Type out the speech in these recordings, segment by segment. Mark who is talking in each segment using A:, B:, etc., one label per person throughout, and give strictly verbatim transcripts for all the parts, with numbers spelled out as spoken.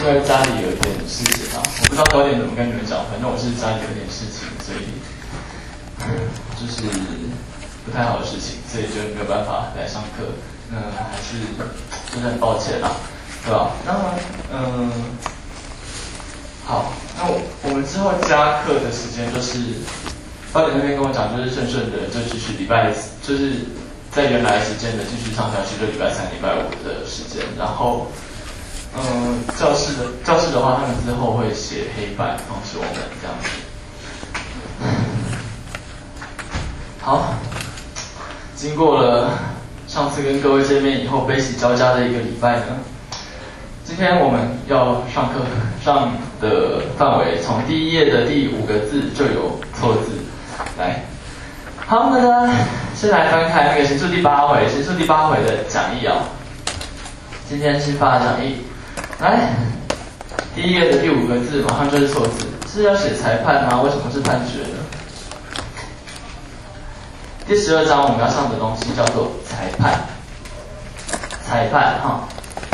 A: 因为家里有一点事情啊，我不知道早点怎么跟你们讲，反正我是家里有点事情，所以就是不太好的事情，所以就没有办法来上课。那还是真的很抱歉啦，对吧？那嗯，好，那我我们之后加课的时间就是早点那边跟我讲，就是顺顺的就继续礼拜，就是在原来时间的继续上下去，就礼拜三、礼拜五的时间，然后。嗯，教室的教室的话，他们之后会写黑板通知我们这样子。好，经过了上次跟各位见面以后悲喜交加的一个礼拜呢，今天我们要上课上的范围，从第一页的第五个字就有错字。来，好，那呢，先来翻开那个刑诉第八回，刑诉第八回的讲义啊。今天新发的讲义。来，第一页的第五个字马上就是错字，是要写裁判吗？为什么是判决呢？第十二章我们要上的东西叫做裁判，裁判哈。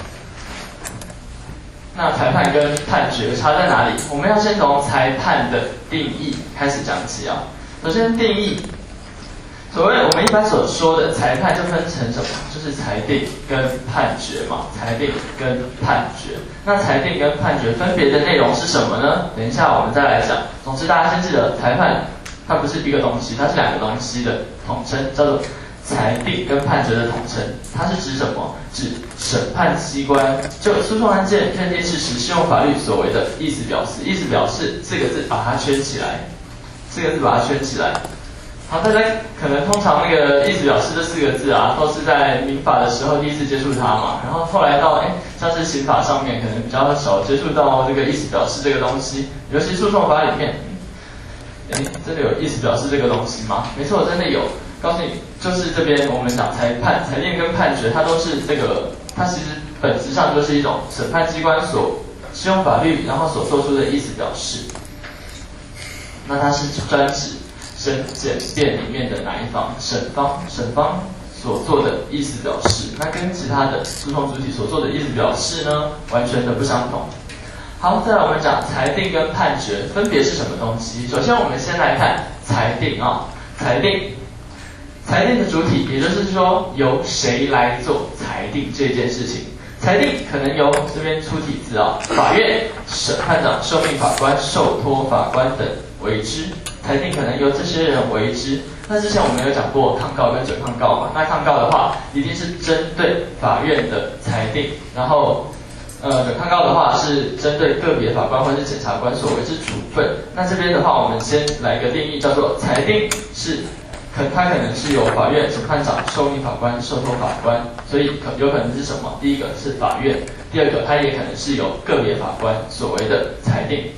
A: 那裁判跟判决差在哪里？我们要先从裁判的定义开始讲起啊。首先定义。所谓我们一般所说的裁判就分成什么？就是裁定跟判决嘛，裁定跟判决。那裁定跟判决分别的内容是什么呢？等一下我们再来讲。总之大家先记得，裁判它不是一个东西，它是两个东西的统称，叫做裁定跟判决的统称。它是指什么？指审判机关就诉讼案件认定事实适用法律所谓的意思表示。意思表示四个字把它圈起来，四个字把它圈起来。好，大家可能通常那个意思表示这四个字啊，都是在民法的时候第一次接触它嘛，然后后来到哎，像是刑法上面可能比较少接触到这个意思表示这个东西，尤其诉讼法里面，哎，真的有意思表示这个东西吗？没错，真的有。告诉你，就是这边我们讲裁判、裁定跟判决，它都是这个，它其实本质上就是一种审判机关所适用法律，然后所做出的意思表示。那它是专指审检辩里面的哪一方？审方，审方所做的意思表示，那跟其他的诉讼主体所做的意思表示呢，完全的不相同。好，再来我们讲裁定跟判决分别是什么东西。首先我们先来看裁定啊，裁定，裁定的主体，也就是说由谁来做裁定这件事情。裁定可能由这边出体字啊，法院、审判长、受命法官、受托法官等为之。裁定可能由这些人为之。那之前我们有讲过抗告跟准抗告嘛？那抗告的话，一定是针对法院的裁定，然后呃准抗告的话是针对个别法官或是检察官所为之处分。那这边的话，我们先来一个定义，叫做裁定是可它可能是由法院、审判长、受命法官、受托法官，所以可有可能是什么？第一个是法院，第二个它也可能是由个别法官所谓的裁定。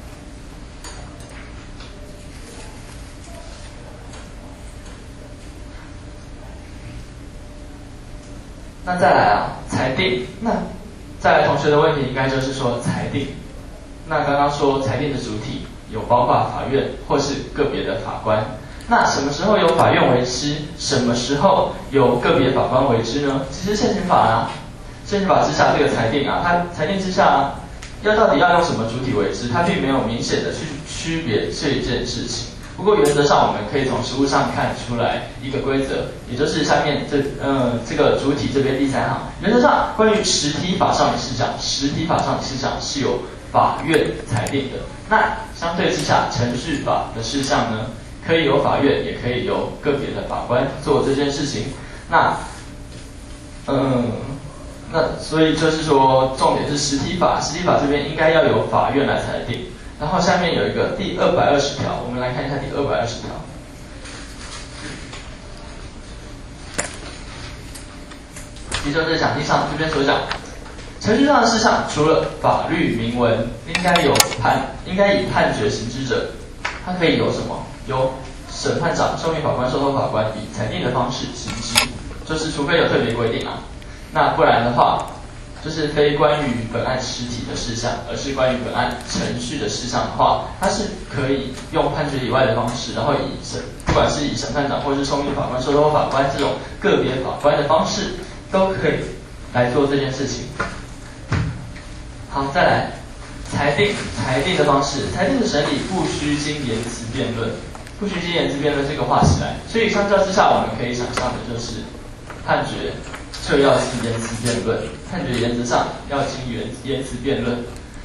A: 那再来啊，裁定。那再来同学的问题应该就是说裁定。那刚刚说裁定的主体有包括法院或是个别的法官。那什么时候由法院为之？什么时候由个别法官为之呢？其实现行法啊，现行法之下这个裁定啊，它裁定之下啊，要到底要用什么主体为之？它并没有明显的去区别这一件事情。不过原则上我们可以从实务上看出来一个规则，也就是下面这呃这个主体这边第三行，原则上关于实体法上的事项，实体法上的事项是由法院裁定的。那相对之下，程序法的事项呢，可以由法院，也可以由个别的法官做这件事情。那嗯，那所以就是说，重点是实体法，实体法这边应该要由法院来裁定。然后下面有一个第二百二十条，我们来看一下第二百二十条。也就是讲义上这边所讲，程序上的事项，除了法律明文应该有判，应该以判决行之者，它可以有什么？由审判长、受命法官、受托法官以裁定的方式行之，就是除非有特别规定啊，那不然的话。就是非关于本案实体的事项，而是关于本案程序的事项的话，它是可以用判决以外的方式，然后以审，不管是以审判长或是受命法官、受托法官这种个别法官的方式，都可以来做这件事情。 好，再来裁定，裁定的方式，裁定的审理不需经言辞辩论，不需经言辞辩论这个画起来。所以相较之下，我们可以想象的就是判决就要经言辞辩论，判决原则上要经言言辞辩论。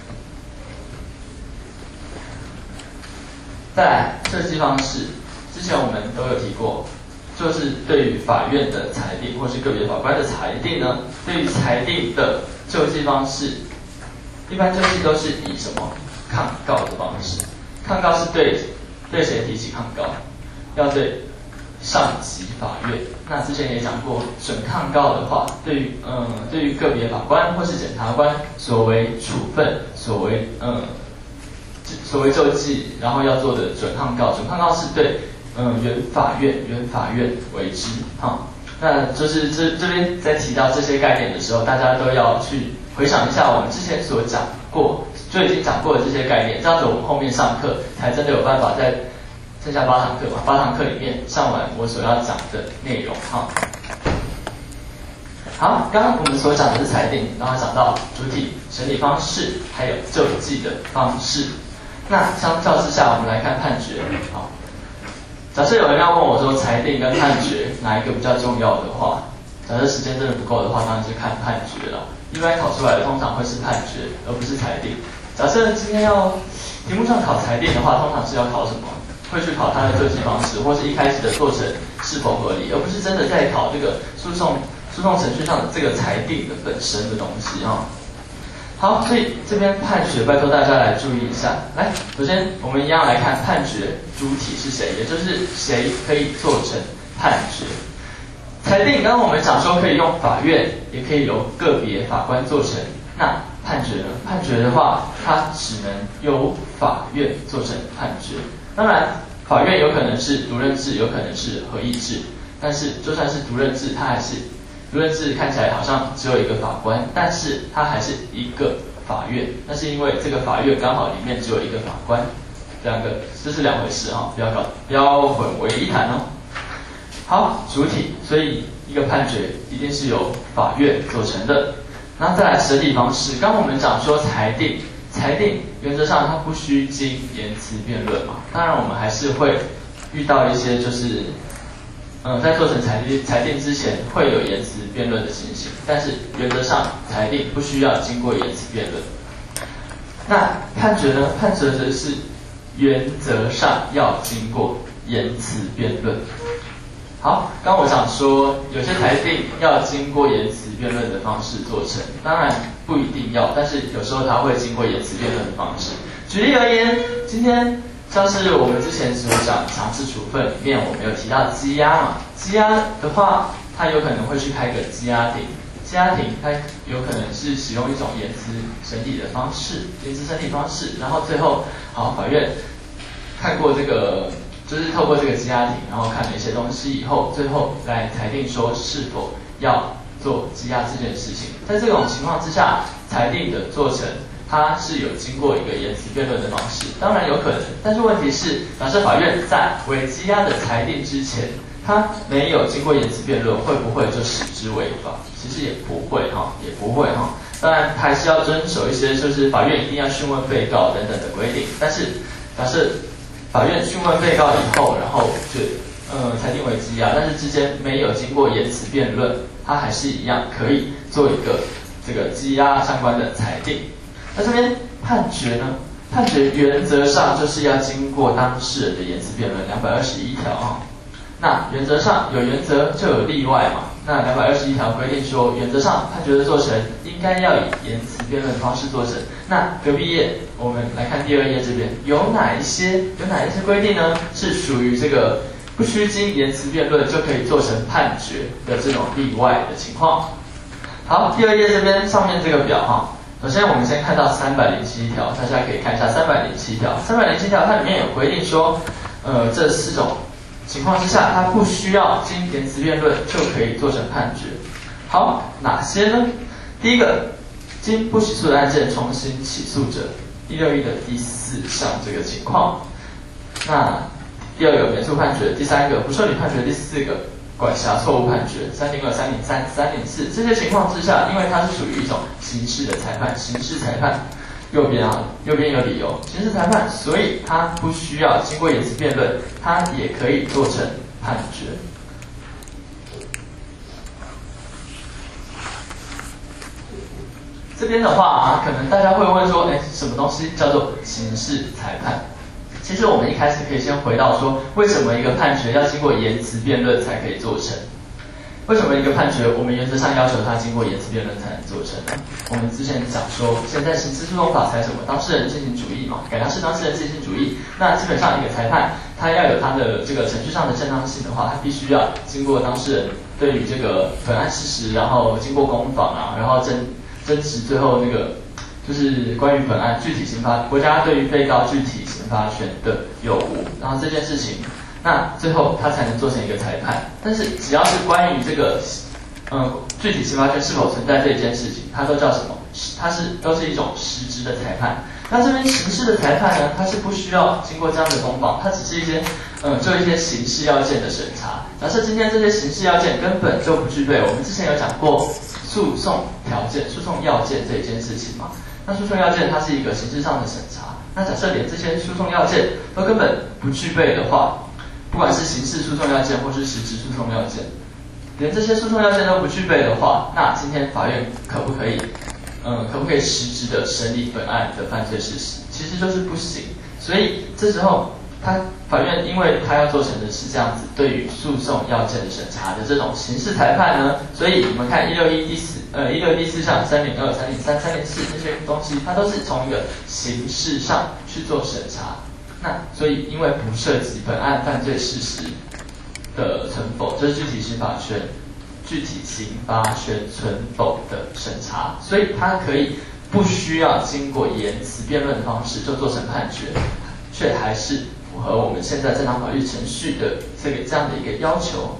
A: 再来设计方式，之前我们都有提过，就是对于法院的裁定或是个别法官的裁定呢，对于裁定的救济方式，一般救济都是以什么抗告的方式？抗告是对对谁提起抗告？要对上级法院。那之前也讲过，准抗告的话，对于嗯对于个别法官或是检察官所为处分，所为嗯。所谓救济，然后要做的准抗告，准抗告是对，嗯，原法院原法院为之，哈，那就是这这边在提到这些概念的时候，大家都要去回想一下我们之前所讲过，就已经讲过的这些概念，这样子我们后面上课才真的有办法在剩下八堂课嘛，八堂课里面上完我所要讲的内容，哈。好，刚刚我们所讲的是裁定，然后讲到主体、审理方式，还有救济的方式。那相较之下，我们来看判决。好，假设有人要问我说裁定跟判决哪一个比较重要的话，假设时间真的不够的话，当然是看判决了。一般考出来的通常会是判决，而不是裁定。假设今天要题目上考裁定的话，通常是要考什么？会去考它的救济方式，或是一开始的过程是否合理，而不是真的在考这个诉讼诉讼程序上的这个裁定的本身的东西啊。好，所以这边判决，拜托大家来注意一下。来，首先我们一样来看判决主体是谁，也就是谁可以做成判决。裁定，刚刚我们讲说可以用法院，也可以由个别法官做成。那判决呢？判决的话，它只能由法院做成判决。当然，法院有可能是独任制，有可能是合议制。但是就算是独任制，它还是独任制看起来好像只有一个法官，但是它还是一个法院。那是因为这个法院刚好里面只有一个法官，两个这是两回事哈，不要搞不要混为一谈哦。好，主体，所以一个判决一定是由法院做成的。那再来审理方式，刚刚我们讲说裁定，裁定原则上它不需经言辞辩论嘛，当然我们还是会遇到一些就是。嗯，在做成裁定裁定之前会有言辞辩论的情形，但是原则上裁定不需要经过言辞辩论。那判决呢？判决则是原则上要经过言辞辩论。好，刚我想说有些裁定要经过言辞辩论的方式做成，当然不一定要，但是有时候它会经过言辞辩论的方式。举例而言，今天。像是我们之前所讲强制处分里面，我们有提到羁押嘛？羁押的话，它有可能会去开个羁押庭，羁押庭它有可能是使用一种言辞审理的方式，言辞审理方式，然后最后好法院看过这个，就是透过这个羁押庭，然后看了一些东西以后，最后来裁定说是否要做羁押这件事情。在这种情况之下，裁定的做成。它是有经过一个言辞辩论的方式，当然有可能，但是问题是，假设法院在为羁押的裁定之前，它没有经过言辞辩论，会不会就使之违法？其实也不会哈，也不会哈。当然还是要遵守一些，就是法院一定要讯问被告等等的规定。但是假设法院讯问被告以后，然后就呃裁定为羁押，但是之间没有经过言辞辩论，它还是一样可以做一个这个羁押相关的裁定。那这边判决呢？判决原则上就是要经过当事人的言辞辩论，两百二十一条啊。那原则上有原则就有例外嘛。那两百二十一条规定说，原则上判决的做成应该要以言辞辩论的方式做成。那隔壁页我们来看第二页这边有哪一些有哪一些规定呢？是属于这个不需经言辞辩论就可以做成判决的这种例外的情况。好，第二页这边上面这个表哈。首先，我们先看到三百零七条，大家可以看一下三百零七条。三百零七条它里面有规定说，呃，这四种情况之下，它不需要经言辞辩论就可以做成判决。好，哪些呢？第一个，经不起诉的案件重新起诉者，第六一的第四项这个情况。那第二个免诉判决，第三个不受理判决，第四个管辖错误判决，三零二、三零三、三零四这些情况之下，因为它是属于一种刑事的裁判，刑事裁判右边啊，右边有理由，刑事裁判，所以它不需要经过言辞辩论，它也可以做成判决。这边的话啊，可能大家会问说，哎，什么东西叫做刑事裁判？其实我们一开始可以先回到说，为什么一个判决要经过言辞辩论才可以做成？为什么一个判决我们原则上要求它经过言辞辩论才能做成呢？我们之前讲说，现在刑事诉讼法采什么？当事人进行主义嘛，改良式当事人进行主义。那基本上一个裁判，他要有他的这个程序上的正当性的话，他必须要经过当事人对于这个本案事实，然后经过攻防啊，然后争争执，最后那个。就是关于本案具体刑罚，国家对于被告具体刑罚权的有无，然后这件事情，那最后他才能做成一个裁判。但是只要是关于这个，嗯，具体刑罚权是否存在这一件事情，它都叫什么？它是都是一种实质的裁判。那这边刑事的裁判呢，它是不需要经过这样的攻防，它只是一些，嗯，做一些刑事要件的审查。假设今天这些刑事要件根本就不具备，我们之前有讲过诉讼条件、诉讼要件这一件事情嘛。那诉讼要件它是一个形式上的审查，那假设连这些诉讼要件都根本不具备的话，不管是刑事诉讼要件或是实质诉讼要件，连这些诉讼要件都不具备的话，那今天法院可不可以，嗯，可不可以实质的审理本案的犯罪事实？其实就是不行。所以这时候，他法院因为他要做成的是这样子对于诉讼要件的审查的这种刑事裁判呢，所以你们看一六一第四呃一六一第四项、三零二、三零三、三零四这些东西，它都是从一个刑事上去做审查。那所以因为不涉及本案犯罪事实的存否，就是具体刑法权、具体刑罚权存否的审查，所以它可以不需要经过言辞辩论的方式就做成判决，却还是符合我们现在正当法律程序的这个这样的一个要求。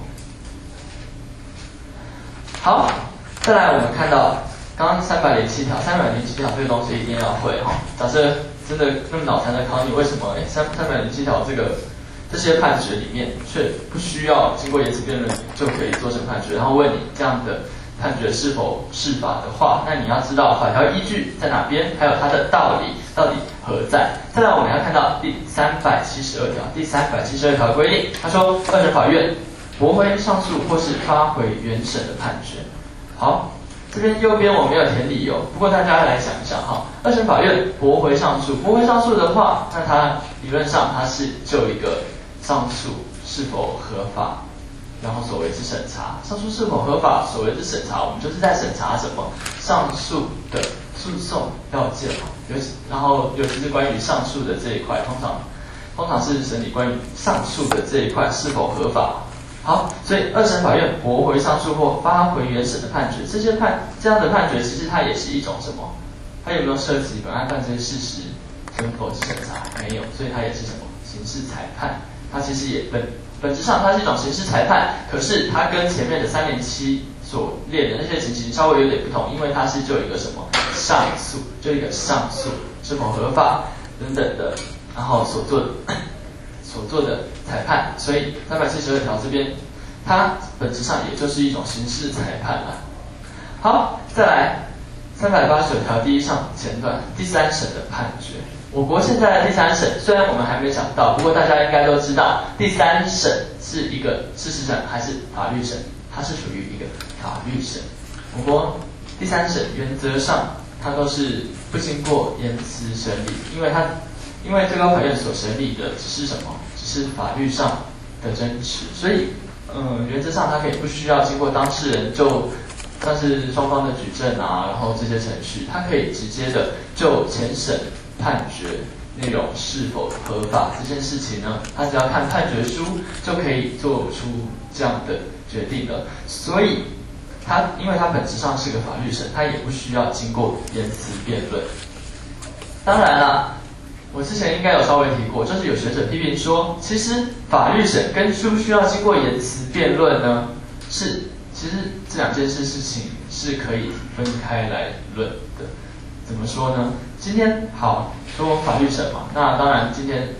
A: 好，再来我们看到刚刚三百零七条，三百零七条这个东西一定要会哈。假设真的那么脑残的考你，为什么哎三三百零七条这个这些判决里面却不需要经过言辞辩论就可以做成判决？然后问你这样的判决是否适法的话，那你要知道法条依据在哪边，还有它的道理到底何在。再来我们要看到第三百七十二条，第三百七十二条规定，他说二审法院驳回上诉或是发回原审的判决。好，这边右边我没有填理由，不过大家来想一想哈，二审法院驳回上诉，驳回上诉的话，那它理论上它是就一个上诉是否合法，然后所谓之审查，上诉是否合法，所谓之审查，我们就是在审查什么？上诉的诉讼要件嘛，尤其然后尤其是关于上诉的这一块，通常通常是审理关于上诉的这一块是否合法。好，所以二审法院驳回上诉或发回原审的判决，这些判这样的判决，其实它也是一种什么？它有没有涉及本案犯罪事实存否之审查？没有，所以它也是什么？刑事裁判。它其实也本本质上它是一种刑事裁判，可是它跟前面的三零七所列的那些情形稍微有点不同，因为它是就一个什么上诉，就一个上诉是否合法等等的，然后所做的所做的裁判，所以三百七十二条这边，它本质上也就是一种刑事裁判了。好，再来三百八十九条第一项前段第三审的判决。我国现在的第三审，虽然我们还没讲到，不过大家应该都知道，第三审是一个事实审还是法律审？它是属于一个法律审。我国第三审原则上它都是不经过言辞审理，因为它因为最高法院所审理的只是什么？只是法律上的争执，所以嗯，原则上它可以不需要经过当事人就像是双方的举证啊，然后这些程序，它可以直接的就前审判决内容是否合法这件事情呢，他只要看判决书就可以做出这样的决定了。所以他因为它本质上是个法律审，它也不需要经过言辞辩论。当然啦，我之前应该有稍微提过，就是有学者批评说，其实法律审跟需不需要经过言辞辩论呢，是其实这两件事事情是可以分开来论的。怎么说呢？今天好说法律审嘛，那当然今天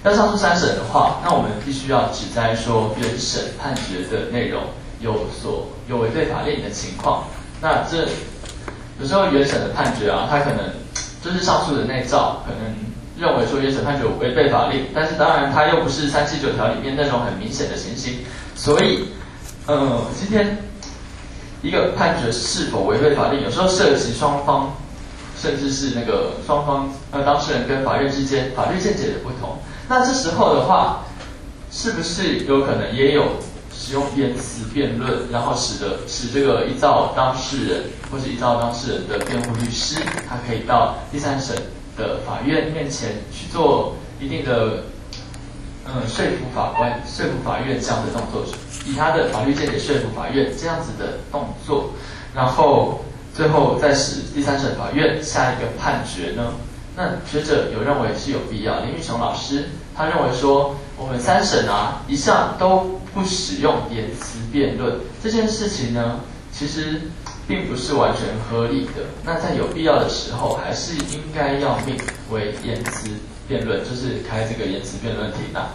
A: 要上诉三审的话，那我们必须要指摘说原审判决的内容有所有违背法令的情况。那这有时候原审的判决啊，它可能就是上诉的内诏可能认为说原审判决违背法令，但是当然它又不是三七九条里面那种很明显的情形，所以呃今天一个判决是否违背法令，有时候涉及双方甚至是那个双方呃当事人跟法院之间法律见解的不同。那这时候的话，是不是有可能也有使用言辞辩论，然后使得使这个依照当事人或是依照当事人的辩护律师，他可以到第三审的法院面前去做一定的嗯说服法官、说服法院这样的动作，以他的法律见解说服法院这样子的动作，然后最后再使第三审法院下一个判决呢？那学者有认为是有必要。林玉雄老师他认为说，我们三审啊一向都不使用言辞辩论这件事情呢，其实并不是完全合理的。那在有必要的时候，还是应该要命为言辞辩论，就是开这个言辞辩论庭啊。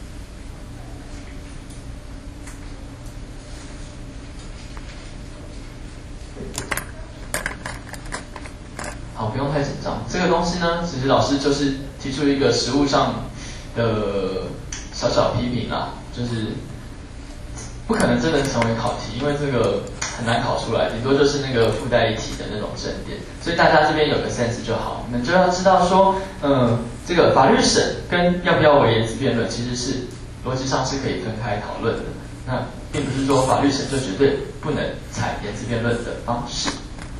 A: 好，不用太紧张。这个东西呢，其实老师就是提出一个实务上的小小批评啦，就是不可能真的成为考题，因为这个很难考出来，顶多就是那个附带一题的那种正点。所以大家这边有个 sense 就好，你们就要知道说，嗯，这个法律审跟要不要为言辞辩论，其实是逻辑上是可以分开讨论的。那并不是说法律审就绝对不能采言辞辩论的方式。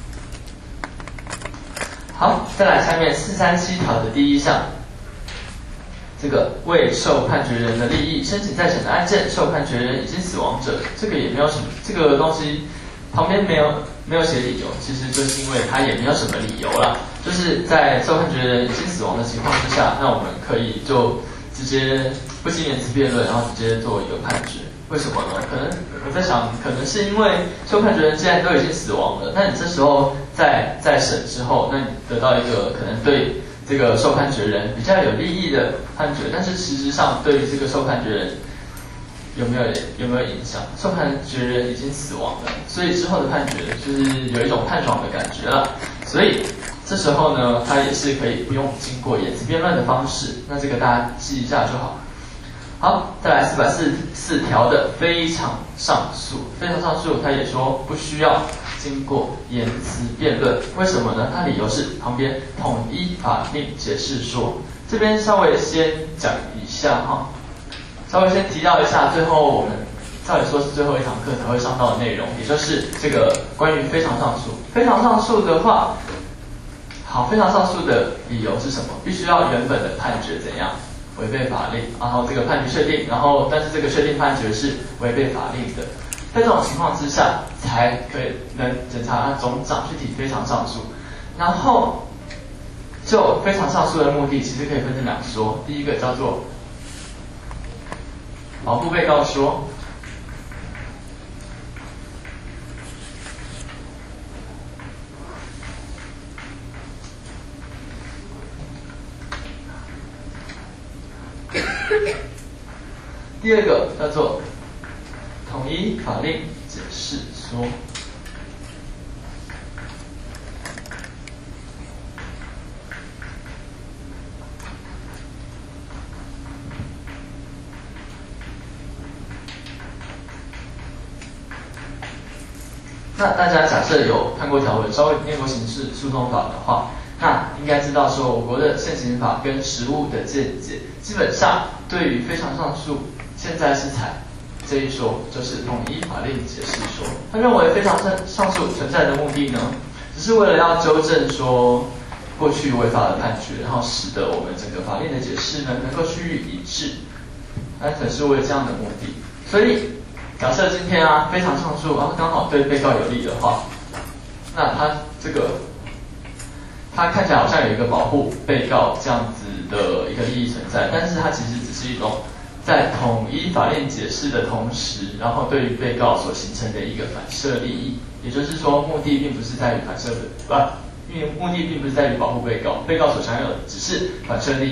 A: 好，再来下面四三七条的第一项，这个为受判决人的利益申请再审的案件，受判决人已经死亡者，这个也没有什么，这个东西旁边没有没有写理由，其实就是因为他也没有什么理由啦，就是在受判决人已经死亡的情况之下，那我们可以就直接不经言辞辩论，然后直接做一个判决。为什么呢？可能我在想，可能是因为受判决人既然都已经死亡了，那你这时候在在审之后，那你得到一个可能对这个受判决人比较有利益的判决，但是实质上对于这个受判决人有没有有没有影响？受判决人已经死亡了，所以之后的判决就是有一种判爽的感觉了，所以这时候呢，他也是可以不用经过言辞辩论的方式，那这个大家记一下就好。好，再来四百四十四条的非常上诉，非常上诉，他也说不需要经过言辞辩论，为什么呢？他理由是旁边统一法令解释说，这边稍微先讲一下哈，稍微先提到一下，最后我们照理说是最后一堂课才会上到的内容，也就是这个关于非常上诉。非常上诉的话，好，非常上诉的理由是什么？必须要原本的判决怎样？违背法令，然后这个判决确定，然后但是这个确定判决是违背法令的，在这种情况之下，才可以能检察总长去提非常上诉。然后就非常上诉的目的，其实可以分成两说，第一个叫做保护被告说。第二个叫做统一法令解释说。那大家假设有看过条文，稍微念过刑事诉讼法的话，那应该知道说，我国的现行法跟实务的见解，基本上对于非常上诉，现在是采这一说，就是统一法令解释说。他认为非常上诉存在的目的呢，只是为了要纠正说过去违法的判决，然后使得我们整个法令的解释呢能够趋于一致，单纯是为了这样的目的。所以假设今天啊非常上诉，然后刚好对被告有利的话，那他这个。它看起来好像有一个保护被告这样子的一个利益存在，但是它其实只是一种在统一法令解释的同时，然后对于被告所形成的一个反射利益，也就是说，目的并不是在于反射的，不，因为目的并不是在于保护被告，被告所享有的只是反射利益。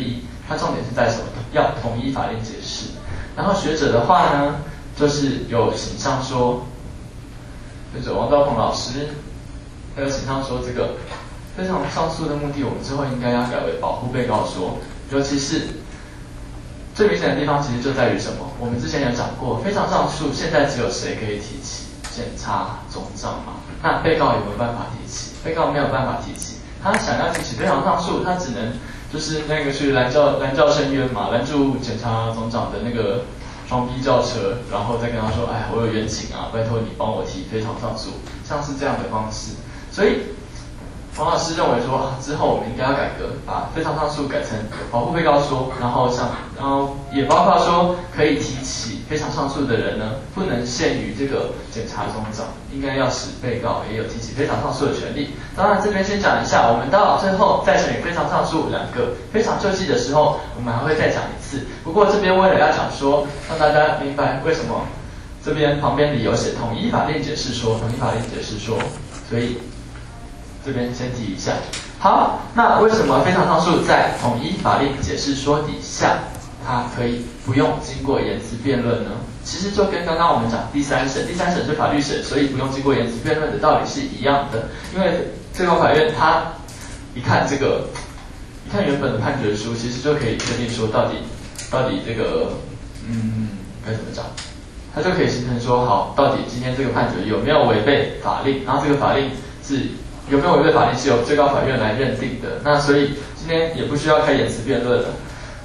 A: 它重点是在什么？要统一法令解释。然后学者的话呢，就是有形上说，学者王兆鹏老师，还有形上说这个非常上诉的目的，我们之后应该要改为保护被告说，尤其是最明显的地方，其实就在于什么？我们之前有讲过，非常上诉现在只有谁可以提起？检察总长嘛。那被告有没有办法提起？被告没有办法提起，他想要提起非常上诉，他只能就是那个去拦轿拦轿申冤嘛，拦住检察总长的那个双 B 轿车，然后再跟他说，哎，我有冤情啊，拜托你帮我提非常上诉，像是这样的方式。所以王老师认为说，啊，之后我们应该要改革，把非常上诉改成保护被告说，然后像，然后也包括说可以提起非常上诉的人呢，不能限于这个检察总长，应该要使被告也有提起非常上诉的权利。当然这边先讲一下，我们到最后再审理非常上诉两个非常救济的时候，我们还会再讲一次。不过这边为了要讲说，让大家明白为什么这边旁边理由写统一法令解释说，统一法令解释说，所以这边先提一下。好，那为什么非常上诉在统一法令解释说底下，它可以不用经过言辞辩论呢？其实就跟刚刚我们讲第三审，第三审是法律审，所以不用经过言辞辩论的道理是一样的。因为最高法院它一看这个，一看原本的判决书，其实就可以确定说到底到底这个嗯该怎么讲，它就可以形成说，好，到底今天这个判决有没有违背法令，然后这个法令是有没有违背法令是由最高法院来认定的。那所以今天也不需要开言辞辩论了。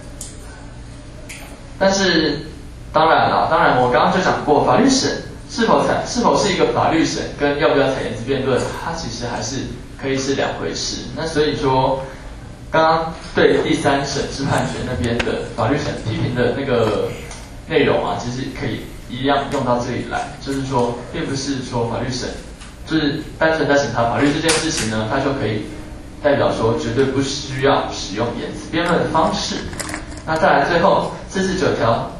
A: 但是当然了，当然我刚刚就讲过，法律审是否采是否是一个法律审，跟要不要采言辞辩论，它其实还是可以是两回事。那所以说，刚刚对第三审是判决那边的法律审批评的那个内容啊，其实可以一样用到这里来，就是说，并不是说法律审就是单纯在审查法律这件事情呢，它就可以代表说绝对不需要使用言辞辩论的方式。那再来最后四十九条。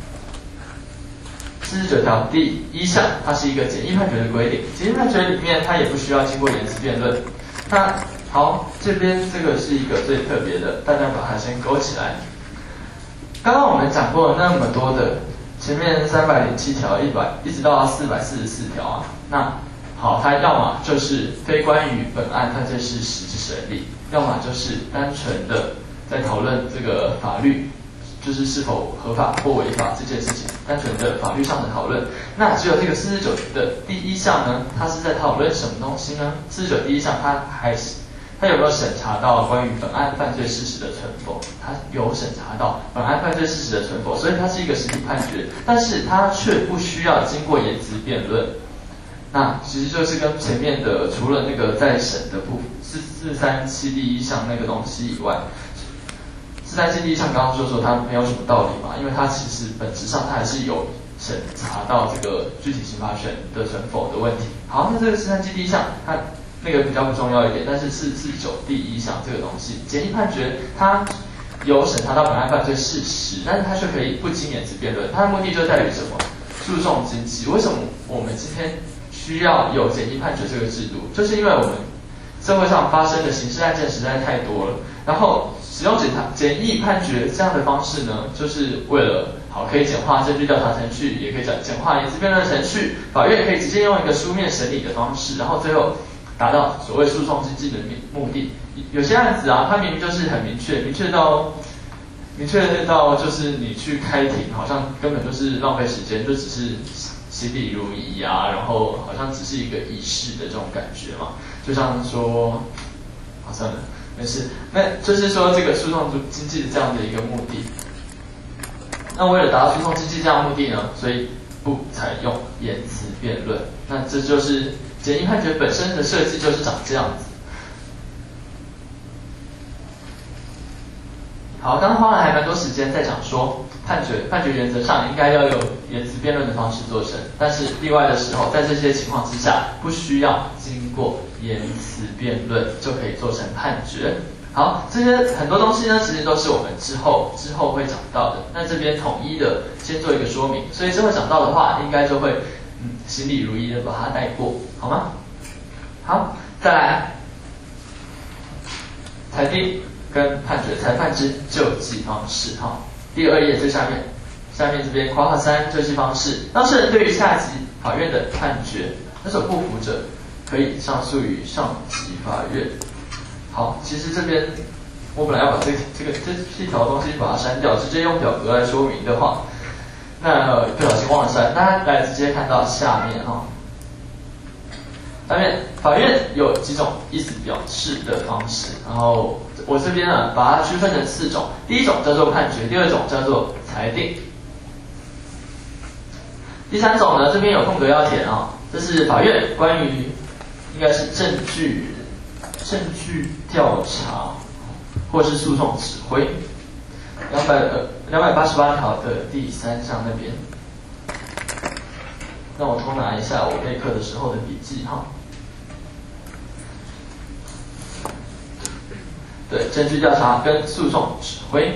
A: 四十九条第一项，它是一个简易判决的规定。简易判决里面，它也不需要经过言辞辩论。那好，这边这个是一个最特别的，大家把它先勾起来。刚刚我们讲过那么多的，前面三百零七条、一百一直到四百四十四条啊。那好，它要么就是非关于本案犯罪事实之审理，要么就是单纯的在讨论这个法律。就是是否合法或违法这件事情，单纯的法律上的讨论。那只有这个四十九的第一项呢，它是在讨论什么东西呢？四十九第一项，它还是它有没有审查到关于本案犯罪事实的存否？它有审查到本案犯罪事实的存否，所以它是一个实体判决，但是它却不需要经过言辞辩论。那其实就是跟前面的除了那个在审的部分四四三七第一项那个东西以外。四三七第一项刚刚就说它没有什么道理嘛，因为它其实本质上它还是有审查到这个具体刑罚权的存否的问题。好，那这个四三七第一项它那个比较不重要一点，但是四四九第一项这个东西，简易判决它有审查到本案犯罪事实，但是它却可以不经言辞辩论，它的目的就在于什么？诉讼经济。为什么我们今天需要有简易判决这个制度？就是因为我们社会上发生的刑事案件实在太多了，然后使用简简易判决这样的方式呢，就是为了好可以简化证据调查程序，也可以讲简化言辞辩论程序，法院可以直接用一个书面审理的方式，然后最后达到所谓诉讼经济的目的。有些案子啊，它明明就是很明确，明确到明确到就是你去开庭，好像根本就是浪费时间，就只是行礼如仪啊，然后好像只是一个仪式的这种感觉嘛，就像说，好算了。没事，那就是说这个诉讼经济的这样的一个目的。那为了达到诉讼经济这样的目的呢，所以不采用言辞辩论。那这就是简易判决本身的设计就是长这样子。好，刚刚花了还蛮多时间在讲说判决判决原则上应该要有言辞辩论的方式做成，但是例外的时候，在这些情况之下，不需要经过言辞辩论就可以做成判决。好，这些很多东西呢，其实都是我们之后之后会讲到的。那这边统一的先做一个说明，所以之后讲到的话，应该就会嗯行礼如仪的把它带过，好吗？好，再来裁定跟判决、裁判之救济方式。哈，第二页最下面，下面这边括号三救济方式，当事人对于下级法院的判决有所不服者，可以上诉于上级法院。好，其实这边我本来要把这个这个这这条东西把它删掉，直接用表格来说明的话，那不小心忘了删，大家来直接看到下面哈。下面法院有几种意思表示的方式，然后我这边呢把它区分成四种，第一种叫做判决，第二种叫做裁定，第三种呢这边有空格要填啊，这是法院关于应该是证据证据调查或是诉讼指挥，两百呃两百八十八条的第三项那边，让我偷拿一下我备课的时候的笔记哈。对，证据调查跟诉讼指挥。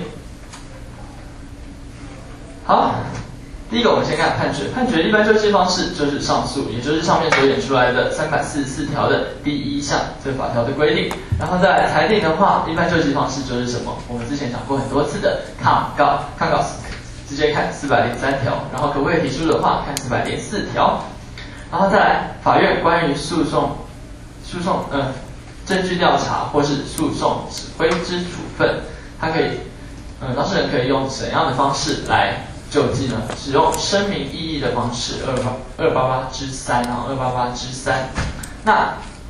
A: 好，第一个我们先看判决，判决一般救济方式就是上诉，也就是上面所演出来的三百四十四条的第一项这个法条的规定。然后再来裁定的话，一般救济方式就是什么？我们之前讲过很多次的抗告，抗告直接看四百零三条，然后可不可以提出的话看四百零四条。然后再来法院关于诉讼诉讼嗯。呃证据调查或是诉讼指挥之处分，它可以，嗯，当事人可以用怎样的方式来救济呢？使用声明异议的方式，二八二八八之三啊，二八八之三。那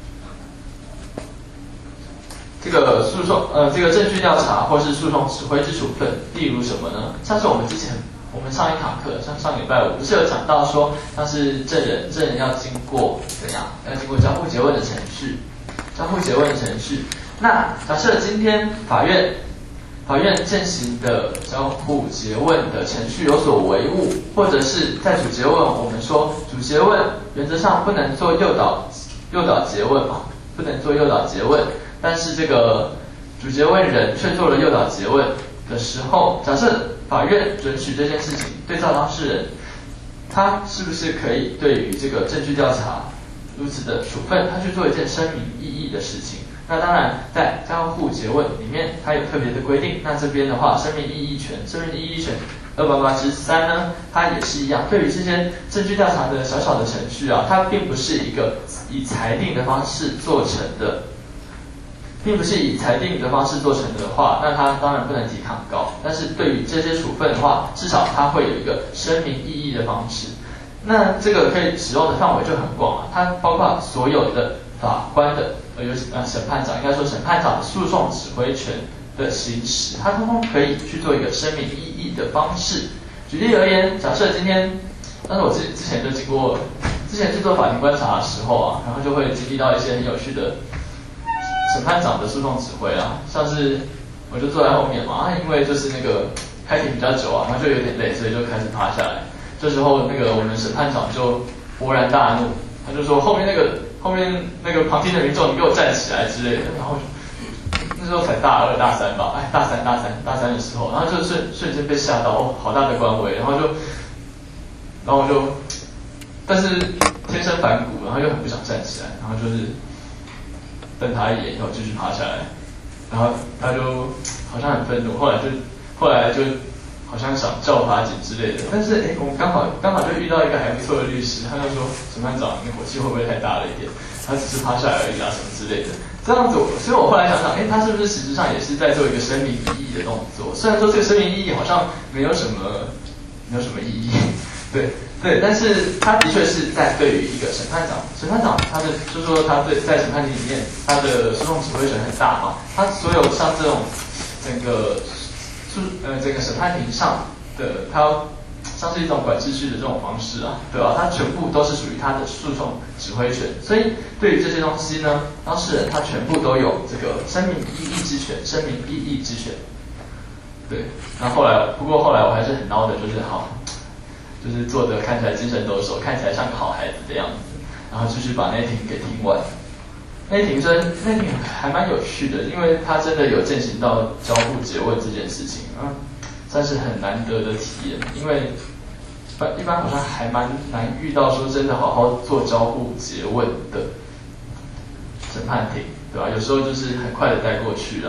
A: 这个诉讼，呃，这个证据调查或是诉讼指挥之处分，例如什么呢？像是我们之前我们上一堂课，像上礼拜五不是有讲到说，像是证人，证人要经过怎样？要经过交互诘问的程序。交互诘问程序，那假设今天法院法院进行的交互诘问的程序有所违误，或者是在主诘问，我们说主诘问原则上不能做诱导诱导诘问嘛，不能做诱导诘问，但是这个主诘问人却做了诱导诘问的时候，假设法院准许这件事情，对照当事人，他是不是可以对于这个证据调查如此的处分，他去做一件声明异议的事情？那当然，在交互诘问里面，它有特别的规定。那这边的话，声明异议权，声明异议权二八八之三呢，它也是一样。对于这些证据调查的小小的程序啊，它并不是一个以裁定的方式做成的，并不是以裁定的方式做成的话，那它当然不能提抗告。但是对于这些处分的话，至少它会有一个声明异议的方式。那这个可以使用的范围就很广了，它包括所有的法官的，呃，尤其呃审判长，应该说审判长的诉讼指挥权的行使，它通通可以去做一个声明异议的方式。举例而言，假设今天，但是我之之前就经过，之前去做法庭观察的时候啊，然后就会经历到一些很有趣的审判长的诉讼指挥啊，像是我就坐在后面嘛，啊，因为就是那个开庭比较久啊，然后就有点累，所以就开始趴下来。这时候，那个我们审判长就勃然大怒，他就说后面那个后面那个旁听的民众，你给我站起来之类的。然后那时候才大二大三吧，哎，大三大三大三的时候，然后就瞬瞬间被吓到，哦，好大的官威，然后就，然后我就，但是天生反骨，然后又很不想站起来，然后就是瞪他一眼以后继续趴下来，然后他就好像很愤怒，后来就后来就。好像想叫法警之类的，但是哎，我们刚好刚好就遇到一个还不错的律师，他就说审判长，你火气会不会太大了一点？他只是趴下来而已啊，什么之类的。这样子，所以我后来想想，哎，他是不是实质上也是在做一个声明异议的动作？虽然说这个声明异议好像没有什么没有什么意义，对对，但是他的确是在对于一个审判长，审判长他的就说他对在审判庭里面他的诉讼指挥权很大嘛，他所有像这种整个。呃，这个审判庭上的，它像是一种管秩序的这种方式啊，对吧？它全部都是属于他的诉讼指挥权，所以对于这些东西呢，当事人他全部都有这个声明异议之权，声明异议之权。对，那后来，不过后来我还是很孬的，就是好，就是做的看起来精神抖擞，看起来像个好孩子的样子，然后继续把那庭给听完。那庭真那庭还蛮有趣的，因为他真的有进行到交互诘问这件事情，嗯，算是很难得的体验。因为一般好像还蛮难遇到说真的好好做交互诘问的审判庭，对吧？有时候就是很快的带过去，然后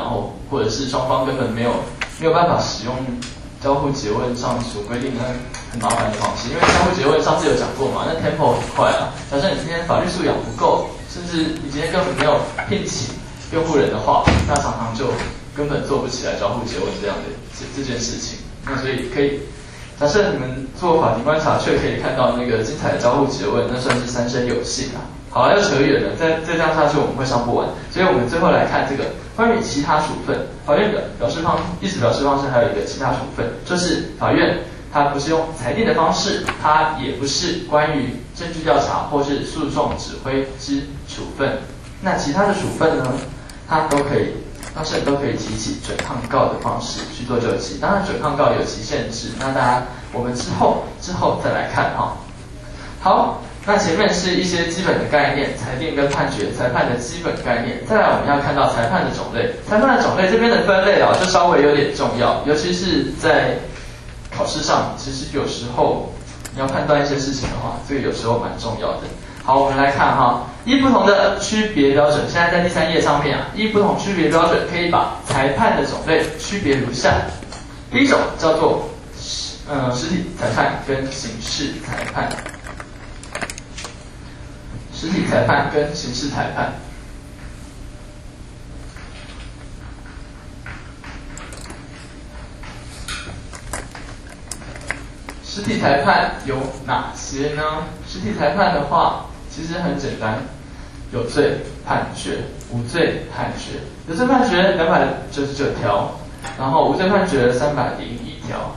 A: 或者是双方根本没有没有办法使用交互诘问上所规定的很麻烦的方式，因为交互诘问上次有讲过嘛，那 tempo 很快啊。假设你今天法律素养不够，甚至你今天根本没有聘请辩护人的话，那常常就根本做不起来交互诘问这样的这这件事情。那所以可以，假设你们做法庭观察却可以看到那个精彩的交互诘问，那算是三生有幸啊。好，又扯远了，再再这样下去我们会上不完，所以我们最后来看这个关于其他处分，法院的表示方意思表示方式还有一个其他处分，就是法院它不是用裁定的方式，它也不是关于证据调查或是诉讼指挥之处分。那其他的处分呢，它都可以，当事人都可以提起准抗告的方式去做救济。当然准抗告有其限制，那大家我们之后之后再来看哈。好。那前面是一些基本的概念，裁定跟判决、裁判的基本概念。再来我们要看到裁判的种类，裁判的种类这边的分类啊，就稍微有点重要，尤其是在考试上，其实有时候你要判断一些事情的话，这个有时候蛮重要的。好，我们来看哈，依不同的区别标准，现在在第三页上面啊，依不同区别标准可以把裁判的种类区别如下。第一种叫做呃实体裁判跟刑事裁判。实体裁判跟刑事裁判，实体裁判有哪些呢？实体裁判的话，其实很简单，有罪判决、无罪判决。有罪判决两百九十九条，然后无罪判决三百零一条。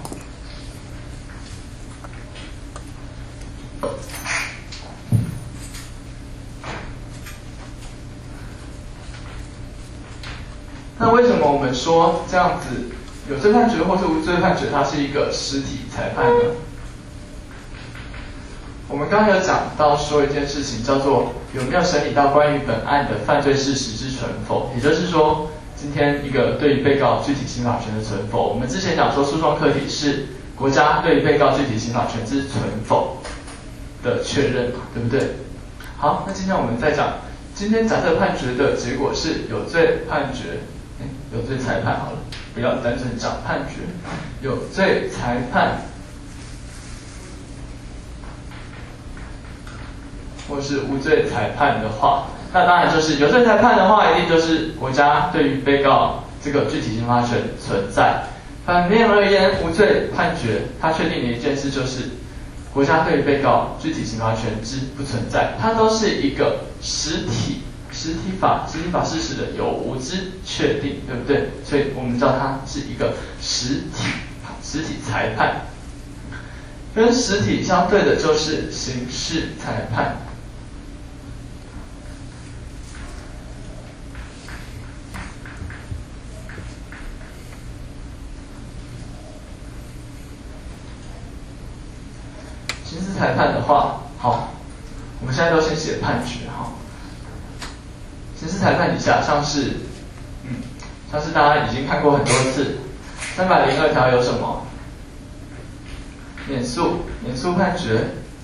A: 那为什么我们说这样子有罪判决或是无罪判决，它是一个实体裁判呢？我们刚刚有讲到说一件事情，叫做有没有审理到关于本案的犯罪事实之存否，也就是说，今天一个对于被告具体刑法权的存否。我们之前讲说诉讼课题是国家对于被告具体刑法权之存否的确认嘛，对不对？好，那今天我们再讲，今天假设判决的结果是有罪判决。有罪裁判好了，不要单纯讲判决。有罪裁判，或是无罪裁判的话，那当然就是有罪裁判的话，一定就是国家对于被告这个具体刑罚权存在。反面而言，无罪判决它确定的一件事就是国家对于被告具体刑罚权之不存在，它都是一个实体。实体法、实体法事实的有无之确定，对不对？所以我们知道它是一个实体、实体裁判。跟实体相对的就是刑事裁判。刑事裁判的话，好，我们现在都先写判决哈。刑事裁判底下，像是，嗯，像是大家已经看过很多次，三百零二条有什么？免诉，免诉判决。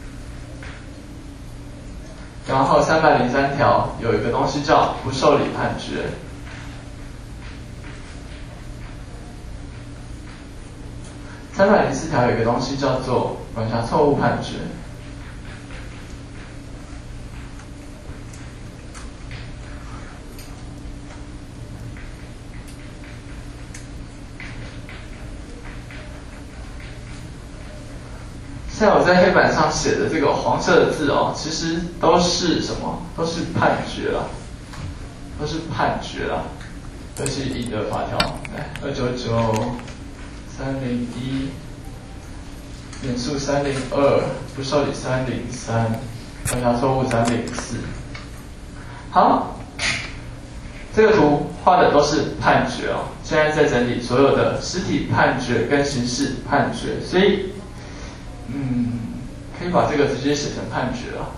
A: 然后三百零三条有一个东西叫不受理判决。三百零四条有一个东西叫做管辖错误判决。现在我在黑板上写的这个黄色的字哦，其实都是什么？都是判决啦，都是判决啦。尤其乙的法条，来二九九、三零一、免诉三零二、不受理三零三、管辖错误三零四。好，这个图画的都是判决哦。现在在整理所有的实体判决跟刑事判决，所以。嗯，可以把这个直接写成判决啊。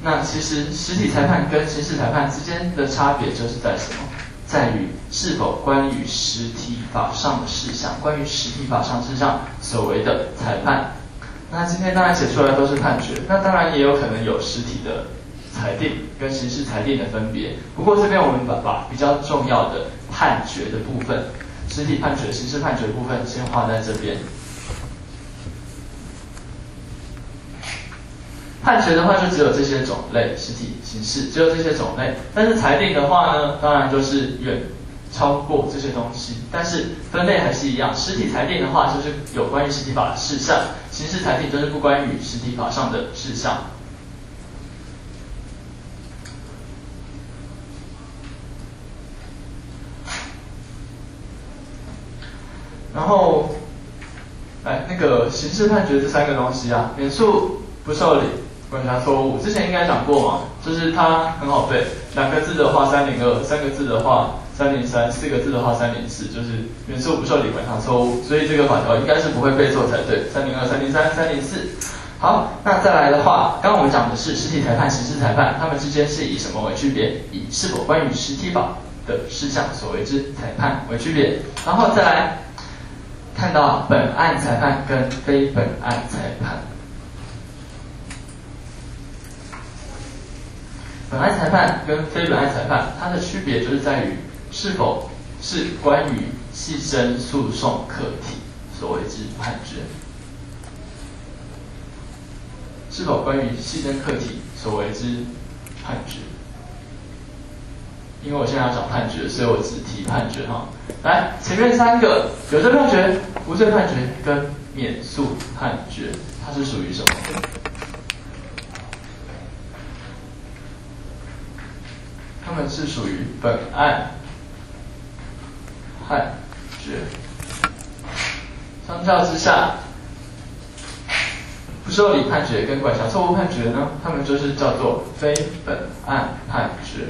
A: 那其实实体裁判跟刑事裁判之间的差别就是在什么？在于是否关于实体法上的事项，关于实体法上事项所谓的裁判。那今天当然写出来都是判决，那当然也有可能有实体的裁定跟刑事裁定的分别。不过这边我们把把比较重要的判决的部分，实体判决、刑事判决的部分先画在这边。判决的话就只有这些种类，实体、刑事只有这些种类。但是裁定的话呢，当然就是远超过这些东西。但是分类还是一样，实体裁定的话就是有关于实体法的事项，刑事裁定就是不关于实体法上的事项。然后，来那个刑事判决这三个东西啊，免诉、不受理、管辖错误，之前应该讲过嘛，就是它很好背，两个字的话三零二，三个字的话三零三，四个字的话三零四，就是免诉、不受理、管辖错误，所以这个法条应该是不会背错才对，三零二、三零三、三零四。好，那再来的话，刚刚我们讲的是实体裁判、刑事裁判，它们之间是以什么为区别？以是否关于实体法的事项所为之裁判为区别。然后再来看到本案裁判跟非本案裁判。本案裁判跟非本案裁判，它的区别就是在于是否是关于系争诉讼课题所为之判决，是否关于系争课题所为之判决。因为我现在要讲判决，所以我只提判决哈。来，前面三个有罪判决、无罪判决跟免诉判决，它是属于什么？它们是属于本案判决。相较之下，不受理判决跟管辖错误判决呢，它们就是叫做非本案判决。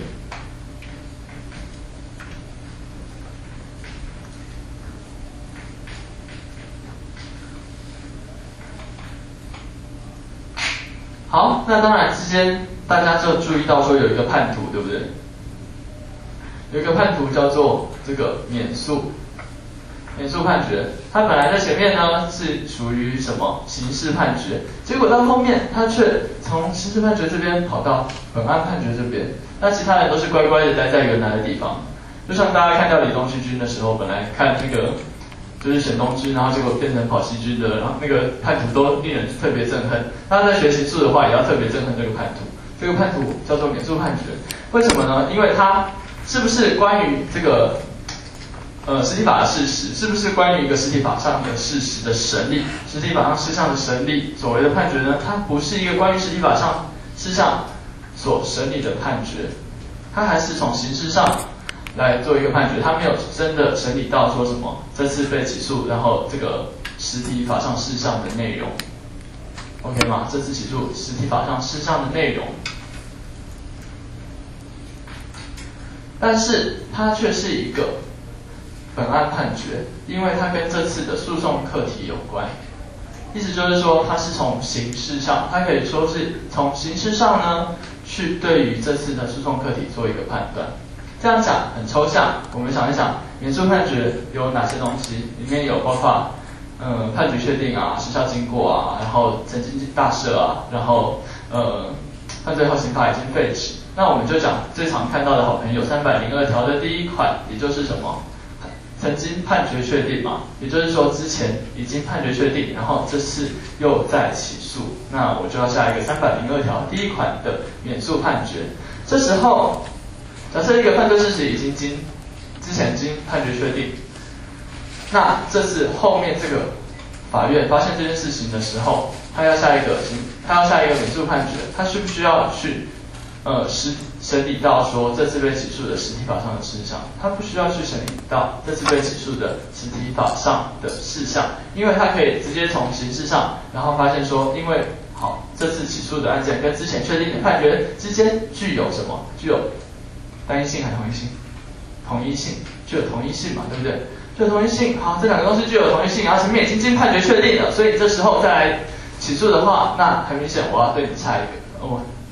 A: 好，那当然之间大家就注意到说有一个判图，对不对？有一个判图叫做这个免诉，免诉判决，它本来在前面呢是属于什么刑事判决，结果到后面它却从刑事判决这边跑到本案判决这边，那其他人都是乖乖的待在原来的地方。就像大家看到李东旭君的时候，本来看那个就是选东君，然后结果变成跑西君的，然后那个判图都令人特别憎恨。大家在学刑诉的话，也要特别憎恨这个判图。这个判图叫做免诉判决，为什么呢？因为它是不是关于这个呃实体法的事实，是不是关于一个实体法上的事实的审理，实体法上事项的审理所谓的判决呢？它不是一个关于实体法上事项所审理的判决，它还是从形式上来做一个判决，他没有真的审理到说什么这次被起诉，然后这个实体法上事项的内容 ，OK 吗？这次起诉实体法上事项的内容，但是它却是一个本案判决，因为它跟这次的诉讼课题有关。意思就是说，它是从形式上，它可以说是从形式上呢，去对于这次的诉讼课题做一个判断。这样讲很抽象，我们想一想，免诉判决有哪些东西？里面有包括，嗯，判决确定啊，时效经过啊，然后曾经大赦啊，然后呃，犯罪后刑法已经废止。那我们就讲最常看到的好朋友三百零二条的第一款，也就是什么？曾经判决确定嘛，也就是说之前已经判决确定，然后这次又再起诉，那我就要下一个三百零二条第一款的免诉判决。这时候，假设一个犯罪事实已经经之前经判决确定，那这次后面这个法院发现这件事情的时候，他要下一个他要下一个免诉判决，他需不需要去呃实审理到说这次被起诉的实体法上的事项？他不需要去审理到这次被起诉的实体法上的事项，因为他可以直接从形式上，然后发现说，因为好这次起诉的案件跟之前确定的判决之间具有什么？具有单一性还是同一性？同一性，具有同一性嘛，对不对？具有同一性，好，这两个东西具有同一性，然后前面已经经判决确定了，所以这时候再来起诉的话，那很明显我要对你下一个，我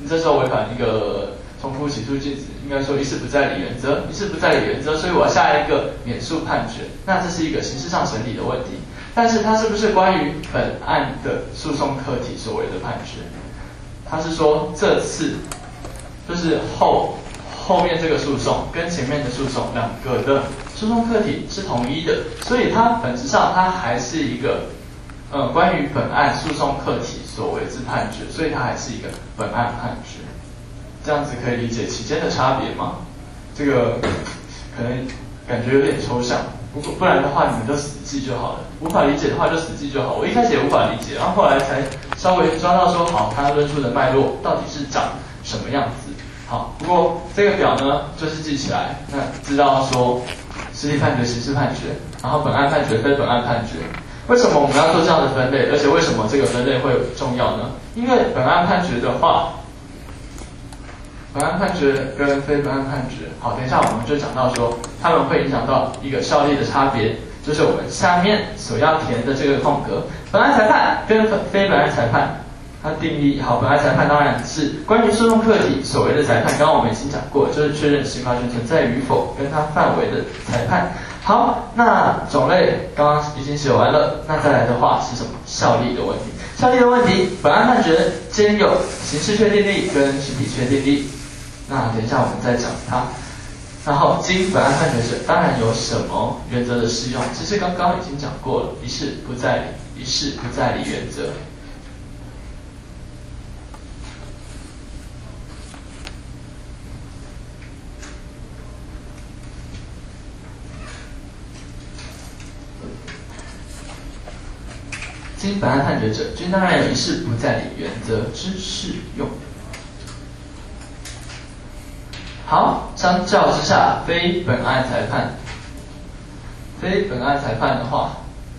A: 你这时候违反一个重复起诉禁止，应该说一事不再理原则，一事不再理原则，所以我要下一个免诉判决，那这是一个刑事上审理的问题。但是它是不是关于本案的诉讼客体所谓的判决？它是说这次就是后后面这个诉讼跟前面的诉讼两个的诉讼客体是统一的，所以它本质上它还是一个呃关于本案诉讼客体所为之判决，所以它还是一个本案判决。这样子可以理解其间的差别吗？这个可能感觉有点抽象。不不然的话，你们就死记就好了。无法理解的话，就死记就好。我一开始也无法理解，然后后来才稍微抓到说，好，它论述的脉络到底是长什么样子。好，不过这个表呢，就是记起来，那知道说实体判决、刑事判决，然后本案判决、非本案判决。为什么我们要做这样的分类？而且为什么这个分类会重要呢？因为本案判决的话，本案判决跟非本案判决，好，等一下我们就讲到说，它们会影响到一个效力的差别，就是我们下面所要填的这个空格，本案裁判跟非本案裁判，它定义好，本案裁判当然是关于诉讼客体所谓的裁判，刚刚我们已经讲过，就是确认刑罚权存在与否跟它范围的裁判。好，那种类刚刚已经写完了，那再来的话是什么？效力的问题。效力的问题，本案判决兼有刑事确定力跟实体确定力。那等一下我们再讲它。然后经本案判决者，当然有什么原则的适用？其实刚刚已经讲过了，一事不再理，一事不再理原则。经本案判决者，均当然有一事不再理原则之适用。好，相较之下，非本案裁判，非本案裁判的话，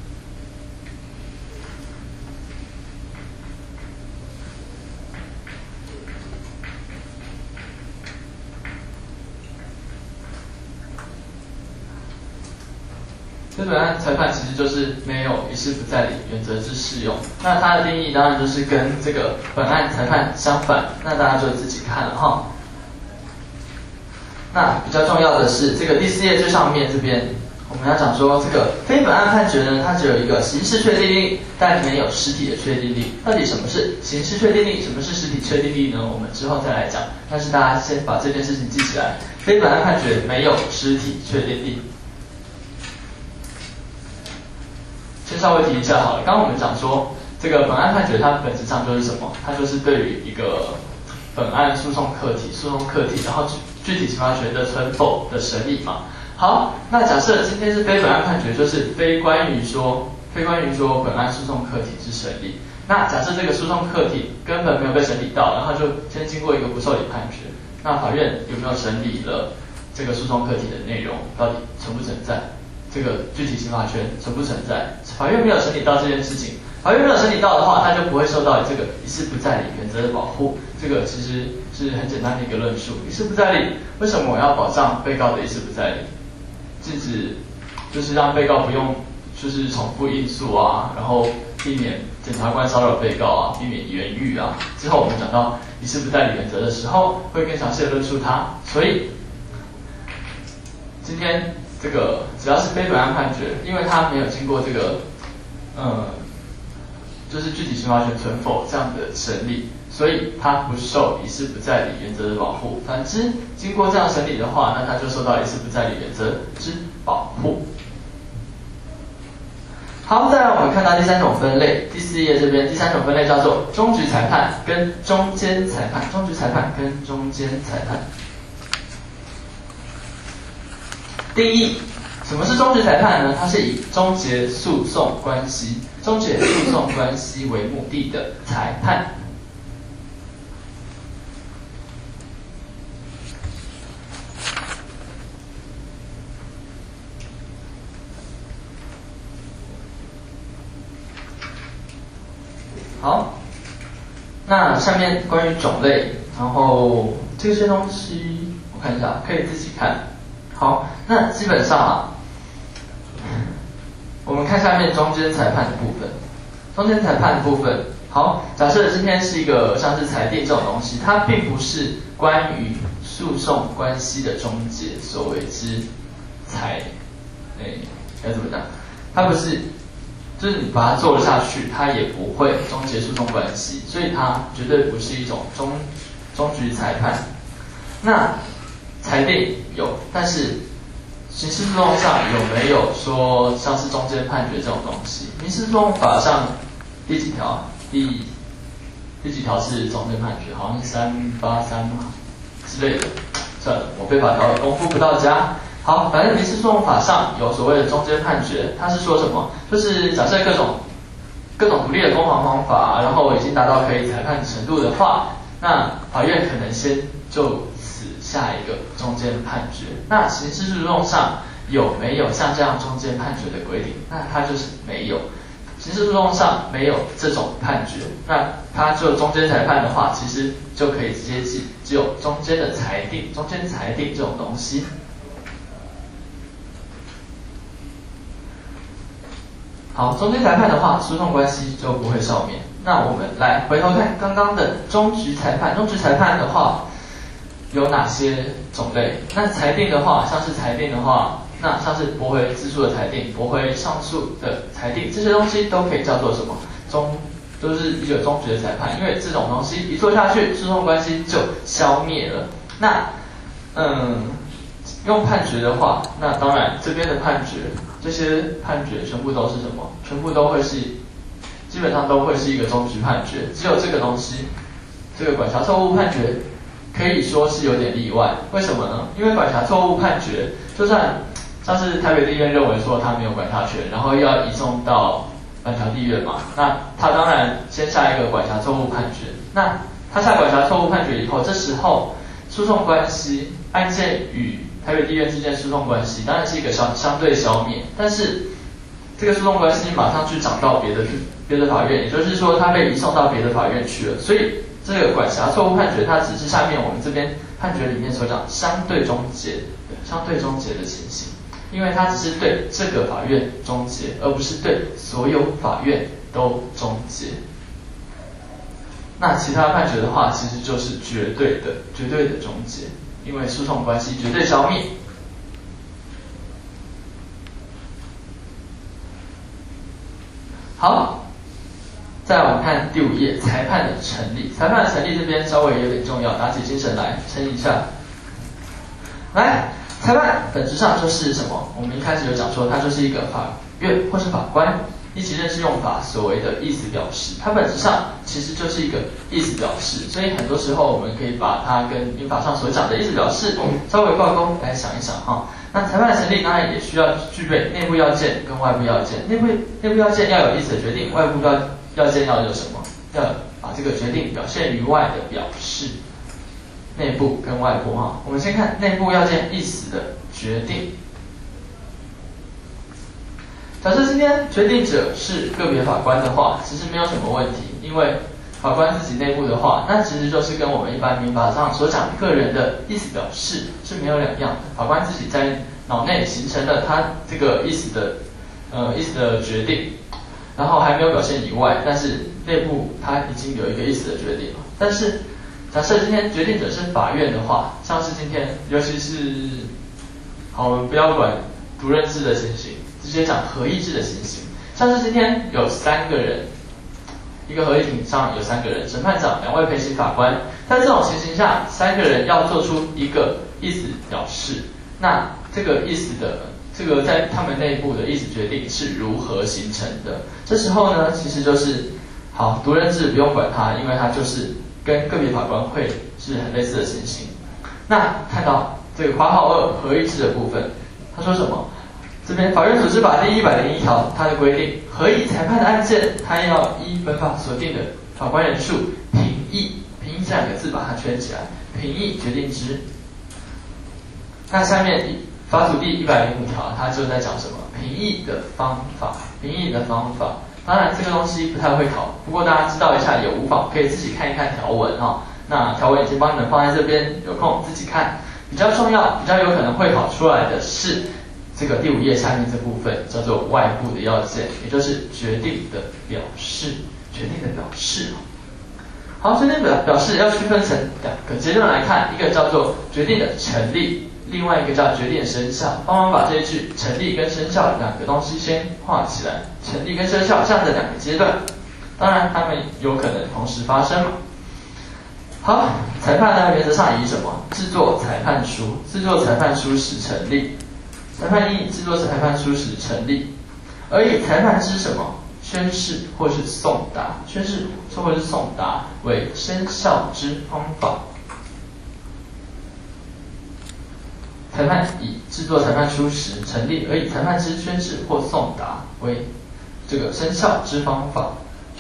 A: 非本案裁判其实就是没有一事不再理原则之适用。那它的定义当然就是跟这个本案裁判相反，那大家就自己看了哈。那比较重要的是，这个第四页最上面这边，我们要讲说，这个非本案判决呢，它只有一个刑事确定力，但没有实体的确定力。到底什么是刑事确定力，什么是实体确定力呢？我们之后再来讲。但是大家先把这件事情记起来，非本案判决没有实体确定力。先稍微提一下好了，刚刚我们讲说，这个本案判决它本质上就是什么？它就是对于一个本案诉讼客体、诉讼客体，然后具体刑罚权的存否的审理嘛。好，那假设今天是非本案判决，就是非关于说非关于说本案诉讼客体之审理。那假设这个诉讼客体根本没有被审理到，然后就先经过一个不受理判决，那法院有没有审理了这个诉讼客体的内容，到底存不存在？这个具体刑罚权存不存在？法院没有审理到这件事情，法院没有审理到的话，它就不会受到这个一事不再理原则的保护。这个其实是很简单的一个论述。一事不再理，为什么我要保障被告的一事不再理？禁止就是让被告不用就是重复应诉啊，然后避免检察官骚扰被告啊，避免原狱啊。之后我们讲到一事不再理原则的时候，会更详细的论述它。所以今天这个只要是非本案判决，因为它没有经过这个呃就是具体刑罚权存否这样的审理，所以它不受一事不再理原则的保护。反之，经过这样审理的话，那它就受到一事不再理原则之保护。好，再来我们看到第三种分类，第四页这边第三种分类叫做终局裁判跟中间裁判，终局裁判跟中间裁判。定义，什么是终局裁判呢？它是以终结诉讼关系、终结诉讼关系为目的的裁判。好，那下面关于种类，然后这些东西我看一下，可以自己看。好，那基本上啊，我们看下面中间裁判的部分。 中间裁判的部分，好，假设今天是一个像是裁定这种东西，它并不是关于诉讼关系的终结所谓之裁，诶，该怎么讲？它不是，就是你把它做了下去，它也不会终结诉讼关系，所以它绝对不是一种终终局裁判。那裁定有，但是刑事诉讼上有没有说像是中间判决这种东西？民事诉讼法上第几条？第第几条是中间判决？好像是三八三嘛之类的。算了，我非法条功夫不到家。好，反正民事诉讼法上有所谓的中间判决，它是说什么？就是假设各种各种独立的攻防方法，然后已经达到可以裁判程度的话，那法院可能先就下一个中间判决。那刑事诉讼上有没有像这样中间判决的规定？那它就是没有。刑事诉讼上没有这种判决，那它就中间裁判的话，其实就可以直接记，只有中间的裁定、中间裁定这种东西。好，中间裁判的话，诉讼关系就不会消灭。那我们来回头看刚刚的终局裁判，终局裁判的话有哪些种类？那裁定的话，像是裁定的话，那像是驳回自诉的裁定、驳回上诉的裁定，这些东西都可以叫做什么？终，都是一个终局的裁判，因为这种东西一做下去，诉讼关系就消灭了。那，嗯，用判决的话，那当然这边的判决，这些判决全部都是什么？全部都会是，基本上都会是一个终局判决，只有这个东西，这个管辖错误判决可以说是有点例外。为什么呢？因为管辖错误判决，就算像是台北地院认为说他没有管辖权，然后又要移送到板桥地院嘛，那他当然先下一个管辖错误判决。那他下管辖错误判决以后，这时候诉讼关系，案件与台北地院之间诉讼关系当然是一个相相对消灭，但是这个诉讼关系马上去涨到别的别的法院，也就是说他被移送到别的法院去了，所以这个管辖错误判决它只是下面我们这边判决里面所讲相对终结，相对终结的情形，因为它只是对这个法院终结，而不是对所有法院都终结。那其他判决的话，其实就是绝对的、绝对的终结，因为诉讼关系绝对消灭。好，再来我们看第五页，裁判的成立。裁判的成立这边稍微有点重要，打起精神来，撑一下。来，裁判本质上就是什么？我们一开始有讲说，它就是一个法院或是法官一起认识用法所谓的意思表示，它本质上其实就是一个意思表示，所以很多时候我们可以把它跟民法上所讲的意思表示稍微挂钩来想一想哈。那裁判的成立当然也需要具备内部要件跟外部要件，内部内部要件要有意思的决定，外部要要件要有什么？要把这个决定表现于外的表示，内部跟外部哈。我们先看内部要件意思的决定。假设今天决定者是个别法官的话，其实没有什么问题，因为法官自己内部的话，那其实就是跟我们一般民法上所讲个人的意思表示是没有两样的。法官自己在脑内形成了他这个意思的呃意思的决定，然后还没有表现以外，但是内部他已经有一个意思的决定了。但是假设今天决定者是法院的话，像是今天尤其是好，我们不要管独任制的情形，直接讲合议制的情形，像是今天有三个人，一个合议庭上有三个人，审判长、两位陪审法官，在这种情形下，三个人要做出一个意思表示，那这个意思的这个在他们内部的意思决定是如何形成的？这时候呢，其实就是好，独任制不用管它，因为它就是跟个别法官会是很类似的情形。那看到这个括号二合议制的部分，他说什么？这边法院组织法第一百零一条，它的规定，合议裁判的案件，它要依本法所定的法官人数评议，评议这两个字把它圈起来，评议决定之。那下面法组第一百零五条，它就在讲什么？评议的方法，评议的方法。当然这个东西不太会考，不过大家知道一下也无妨，可以自己看一看条文哈、哦。那条文已经帮你们放在这边，有空自己看。比较重要、比较有可能会考出来的是。 这个第五页下面这部分叫做外部的要件，也就是决定的表示，决定的表示。好，决定的表示要区分成两个阶段来看，一个叫做决定的成立，另外一个叫决定生效。帮忙把这一句成立跟生效两个东西先画起来，成立跟生效这样的两个阶段，当然它们有可能同时发生嘛。好，裁判呢原则上以什么？制作裁判书，制作裁判书时成立。裁判应以制作裁判书时成立，而以裁判之什么？宣誓或是送达，宣誓或是送达为生效之方法。裁判以制作裁判书时成立，而以裁判之宣誓或送达为这个生效之方法。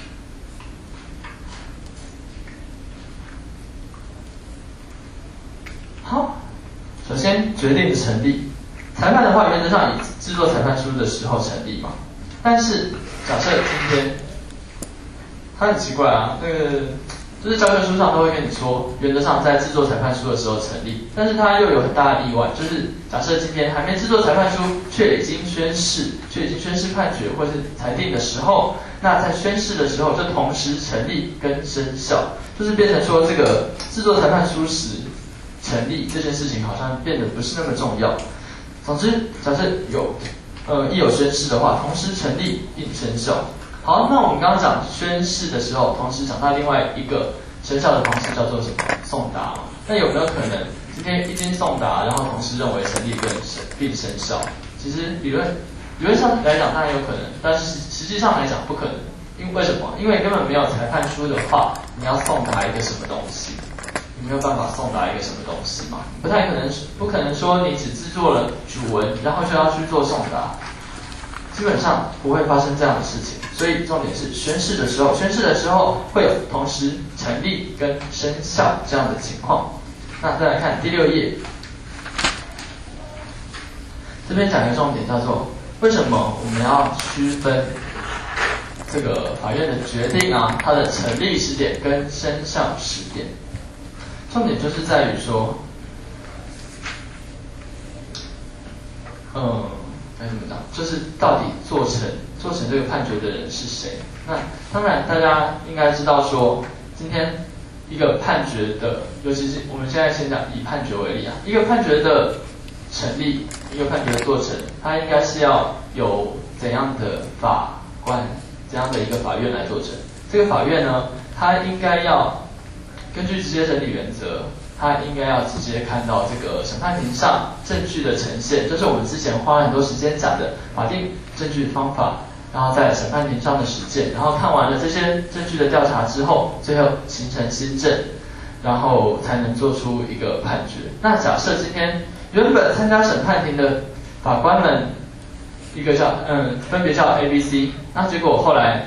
A: 好，首先决定成立。裁判的话，原则上以制作裁判书的时候成立嘛。但是假设今天，它很奇怪啊，那个就是教科书上都会跟你说，原则上在制作裁判书的时候成立，但是它又有很大的例外，就是假设今天还没制作裁判书，却已经宣誓，却已经宣誓判决或是裁定的时候，那在宣誓的时候就同时成立跟生效，就是变成说这个制作裁判书时成立这件事情好像变得不是那么重要。总之，假设有呃一有宣誓的话，同时成立并生效。好，那我们刚刚讲宣誓的时候，同时讲到另外一个生效的方式叫做什么？送达嘛。那有没有可能今天一经送达，然后同时认为成立并生并生效？其实理论理论上来讲当然有可能，但是实际上来讲不可能。因为什么？因为根本没有裁判书的话，你要送达一个什么东西？你没有办法送达一个什么东西嘛？不太可能，不可能说你只制作了主文，然后就要去做送达，基本上不会发生这样的事情。所以重点是宣誓的时候，宣誓的时候会有同时成立跟生效这样的情况。那再来看第六页，这边讲一个重点叫做为什么我们要区分这个法院的决定啊，它的成立时点跟生效时点。重点就是在于说，嗯，该怎么讲？就是到底做成做成这个判决的人是谁？那当然，大家应该知道说，今天一个判决的，尤其是我们现在先讲以判决为例啊，一个判决的成立，一个判决的做成，它应该是要有怎样的法官，怎样的一个法院来做成？这个法院呢，它应该要根据直接审理原则，他应该要直接看到这个审判庭上证据的呈现，就是我们之前花了很多时间讲的法定证据方法，然后在审判庭上的实践，然后看完了这些证据的调查之后，最后形成新证，然后才能做出一个判决。那假设今天原本参加审判庭的法官们，一个叫嗯分别叫 A、B、C， 那结果后来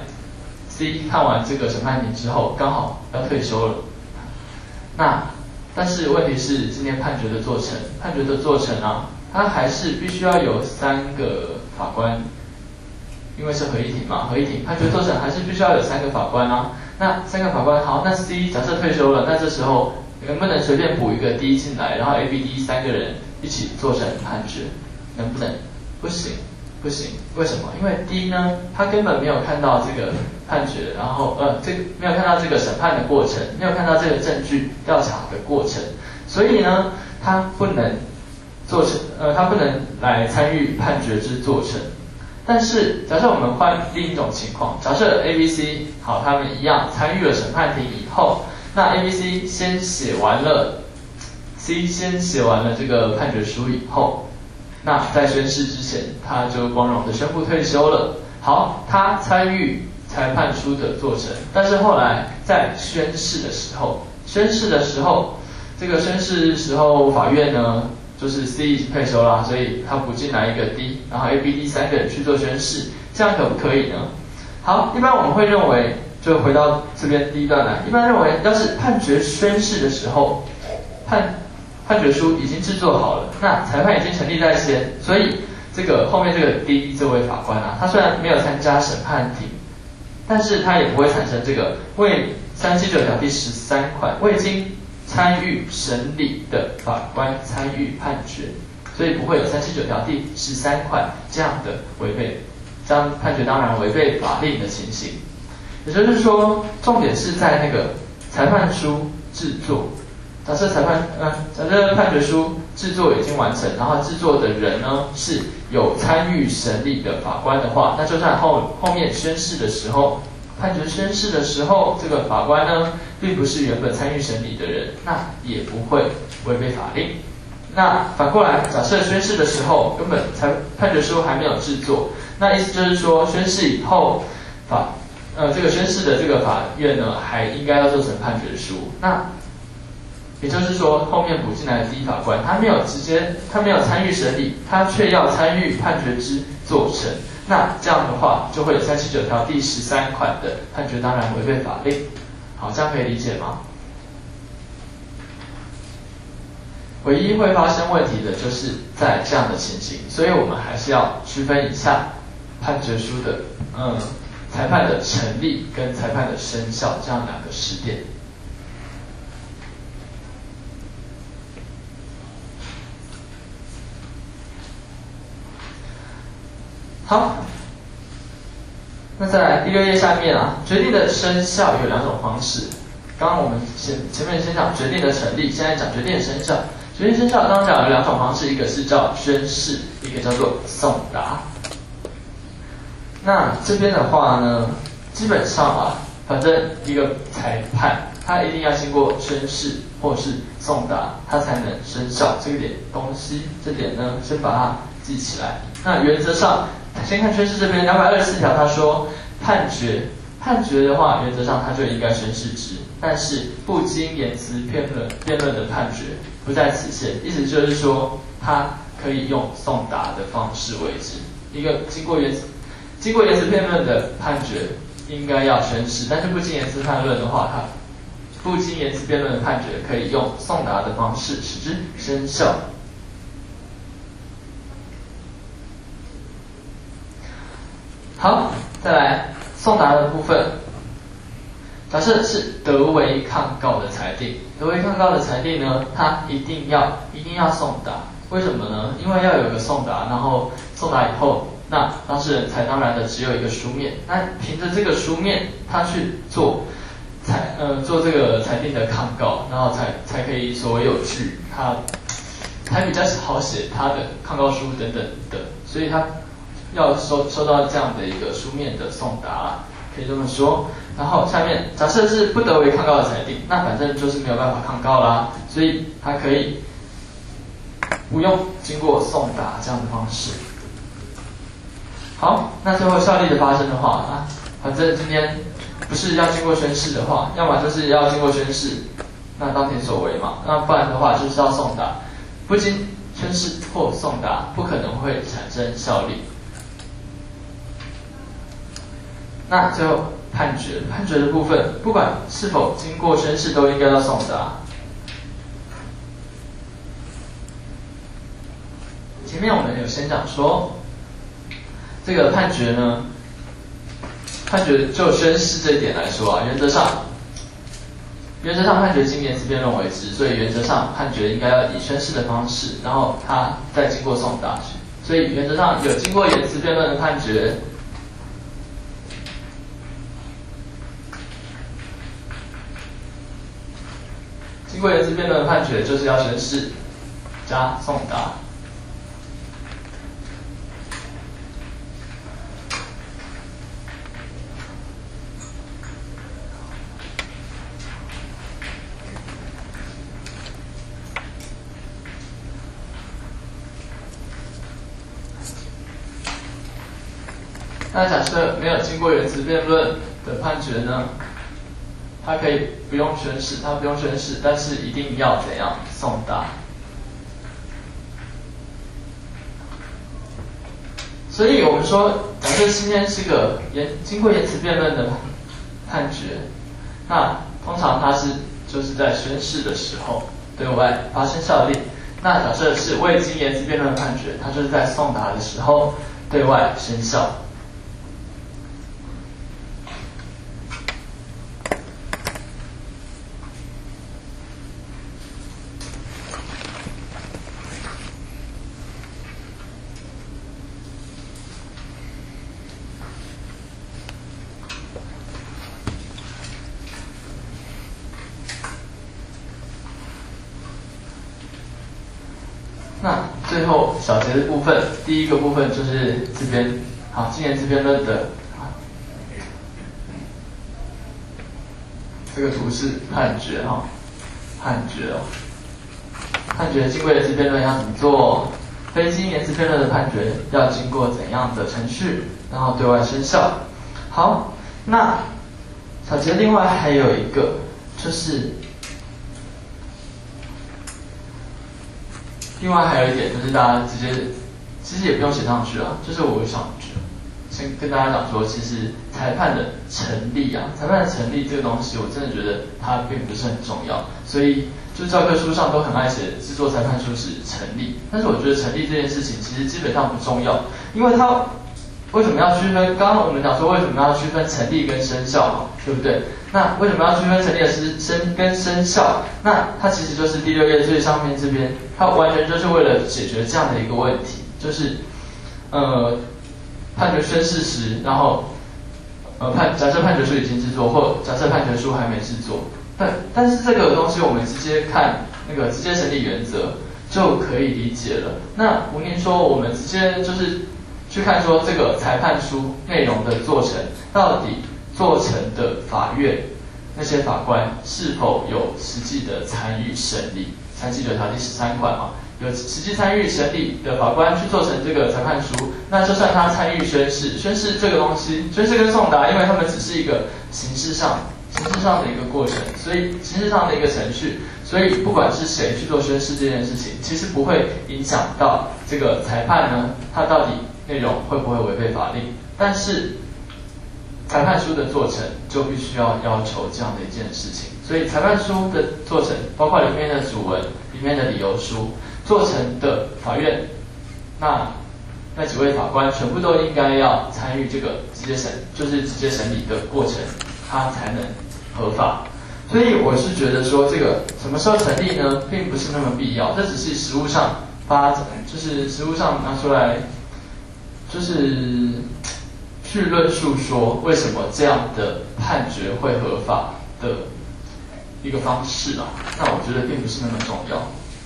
A: C 看完这个审判庭之后，刚好要退休了。那，但是问题是，今天判决的做成，判决的做成啊，它还是必须要有三个法官，因为是合议庭嘛，合议庭判决做成还是必须要有三个法官啊。那三个法官，好，那 C 假设退休了，那这时候能不能随便补一个 D 进来，然后 A、B、D 三个人一起做成判决？能不能？不行。不行，为什么？因为 D 呢，他根本没有看到这个判决，然后呃，这个没有看到这个审判的过程，没有看到这个证据调查的过程，所以呢，他不能做成，呃，他不能来参与判决之做成。但是，假设我们换另一种情况，假设 A、B、C 好，他们一样参与了审判庭以后，那 A、B、C 先写完了 ，C 先写完了这个判决书以后。那在宣誓之前，他就光荣的宣布退休了。好，他参与裁判书的做成，但是后来在宣誓的时候，宣誓的时候，这个宣誓时候法院呢，就是 C 已经退休了，所以他补进来一个 D， 然后 A、B、D 三个人去做宣誓，这样可不可以呢？好，一般我们会认为，就回到这边第一段来，一般认为要是判决宣誓的时候，判。判决书已经制作好了，那裁判已经成立在先，所以这个后面这个 D 这位法官啊，他虽然没有参加审判庭，但是他也不会产生这个为三七九条第十三款未经参与审理的法官参与判决， 所以不会有三七九条第十三款这样的违背，这样判决当然违背法令的情形。也就是说，重点是在那个裁判书制作。假设裁判，呃，假设判决书制作已经完成，然后制作的人呢是有参与审理的法官的话，那就算后后面宣誓的时候，判决宣誓的时候，这个法官呢并不是原本参与审理的人，那也不会违背法令。那反过来，假设宣誓的时候根本裁判决书还没有制作，那意思就是说宣誓以后法呃这个宣誓的这个法院呢还应该要做成判决书。那也就是说，后面补进来的第一法官，他没有直接，他没有参与审理，他却要参与判决之做成，那这样的话，就会有三七九条第十三款的判决当然违背法令。好，这样可以理解吗？唯一会发生问题的就是在这样的情形，所以我们还是要区分一下判决书的，嗯，裁判的成立跟裁判的生效这样两个时点。好，那再来第六页下面啊，决定的生效有两种方式。刚刚我们前前面先讲决定的成立，现在讲决定的生效。决定生效刚刚讲有两种方式，一个是叫宣誓，一个叫做送达。那这边的话呢，基本上啊，反正一个裁判，他一定要经过宣誓或是送达，他才能生效。这个点东西，这点呢，先把它记起来。那原则上，先看宣誓这边两百二十四条，他说判决，判决的话，原则上他就应该宣誓之，但是不经言辞辩论辩论的判决不在此限，意思就是说，他可以用送达的方式为之。一个经过言经过言辞辩论的判决应该要宣誓，但是不经言辞判论的话，他不经言辞辩论的判决可以用送达的方式使之生效。好，再来送达的部分。假设是得为抗告的裁定，得为抗告的裁定呢，它一定要一定要送达。为什么呢？因为要有个送达，然后送达以后，那当事人才当然的只有一个书面。那凭着这个书面，他去做裁呃做这个裁定的抗告，然后才才可以所谓有据，他才比较好写他的抗告书等等的，所以他要收收到这样的一个书面的送达，可以这么说。然后下面假设是不得为抗告的裁定，那反正就是没有办法抗告啦，所以他可以不用经过送达这样的方式。好，那最后效力的发生的话啊，反正今天不是要经过宣誓的话，要么就是要经过宣誓，那当庭所为嘛，那不然的话就是要送达，不经宣誓或送达，不可能会产生效力。那最后判决，判决的部分，不管是否经过宣誓，都应该要送达。前面我们有先讲说，这个判决呢，判决就宣誓这一点来说啊，原则上，原则上判决经言辞辩论为之，所以原则上判决应该要以宣誓的方式，然后他再经过送达。所以原则上有经过言辞辩论的判决，经过言辞辩论的判决就是要宣誓加送达。那假设没有经过言辞辩论的判决呢？他可以不用宣誓，他不用宣誓，但是一定要怎样送达？所以我们说，假设今天是个言经过言辞辩论的判决，那通常它是就是在宣誓的时候对外发生效力。那假设是未经言辞辩论的判决，它就是在送达的时候对外生效。 那最后小节的部分，第一个部分就是这边，好，今年自辩论的，这个图是判决哈，判决哦，判决经过的自辩论要怎么做？非今年自辩论的判决要经过怎样的程序，然后对外生效？好，那小节另外还有一个就是。另外还有一点就是大家直接，其实也不用写上去啊，就是我想先跟大家讲说，其实裁判的成立啊，裁判的成立这个东西，我真的觉得它并不是很重要，所以就教科书上都很爱写制作裁判书是成立，但是我觉得成立这件事情其实基本上不重要，因为它为什么要区分？刚刚我们讲说为什么要区分成立跟生效嘛，对不对？那为什么要区分成立的是生跟生效？那它其实就是第六页最上面这边，它完全就是为了解决这样的一个问题，就是呃判决宣誓时，然后呃判假设判决书已经制作，或假设判决书还没制作，但但是这个东西我们直接看那个直接审理原则就可以理解了。那吴宁说我们直接就是去看说这个裁判书内容的做成，到底做成的法院那些法官是否有实际的参与审理？三七九条第十三款嘛，有实际参与审理的法官去做成这个裁判书，那就算他参与宣誓，宣誓这个东西，宣誓跟送达，因为他们只是一个形式上、形式上的一个过程，所以形式上的一个程序，所以不管是谁去做宣誓这件事情，其实不会影响到这个裁判呢，它到底内容会不会违背法令，但是裁判书的做成就必须要要求这样的一件事情，所以裁判书的做成，包括里面的主文、里面的理由书做成的法院，那那几位法官全部都应该要参与这个直接审，就是直接审理的过程，它才能合法。所以我是觉得说，这个什么时候成立呢，并不是那么必要，这只是实务上发展，就是实务上拿出来，就是去论述说为什么这样的判决会合法的一个方式啊，那我觉得并不是那么重要。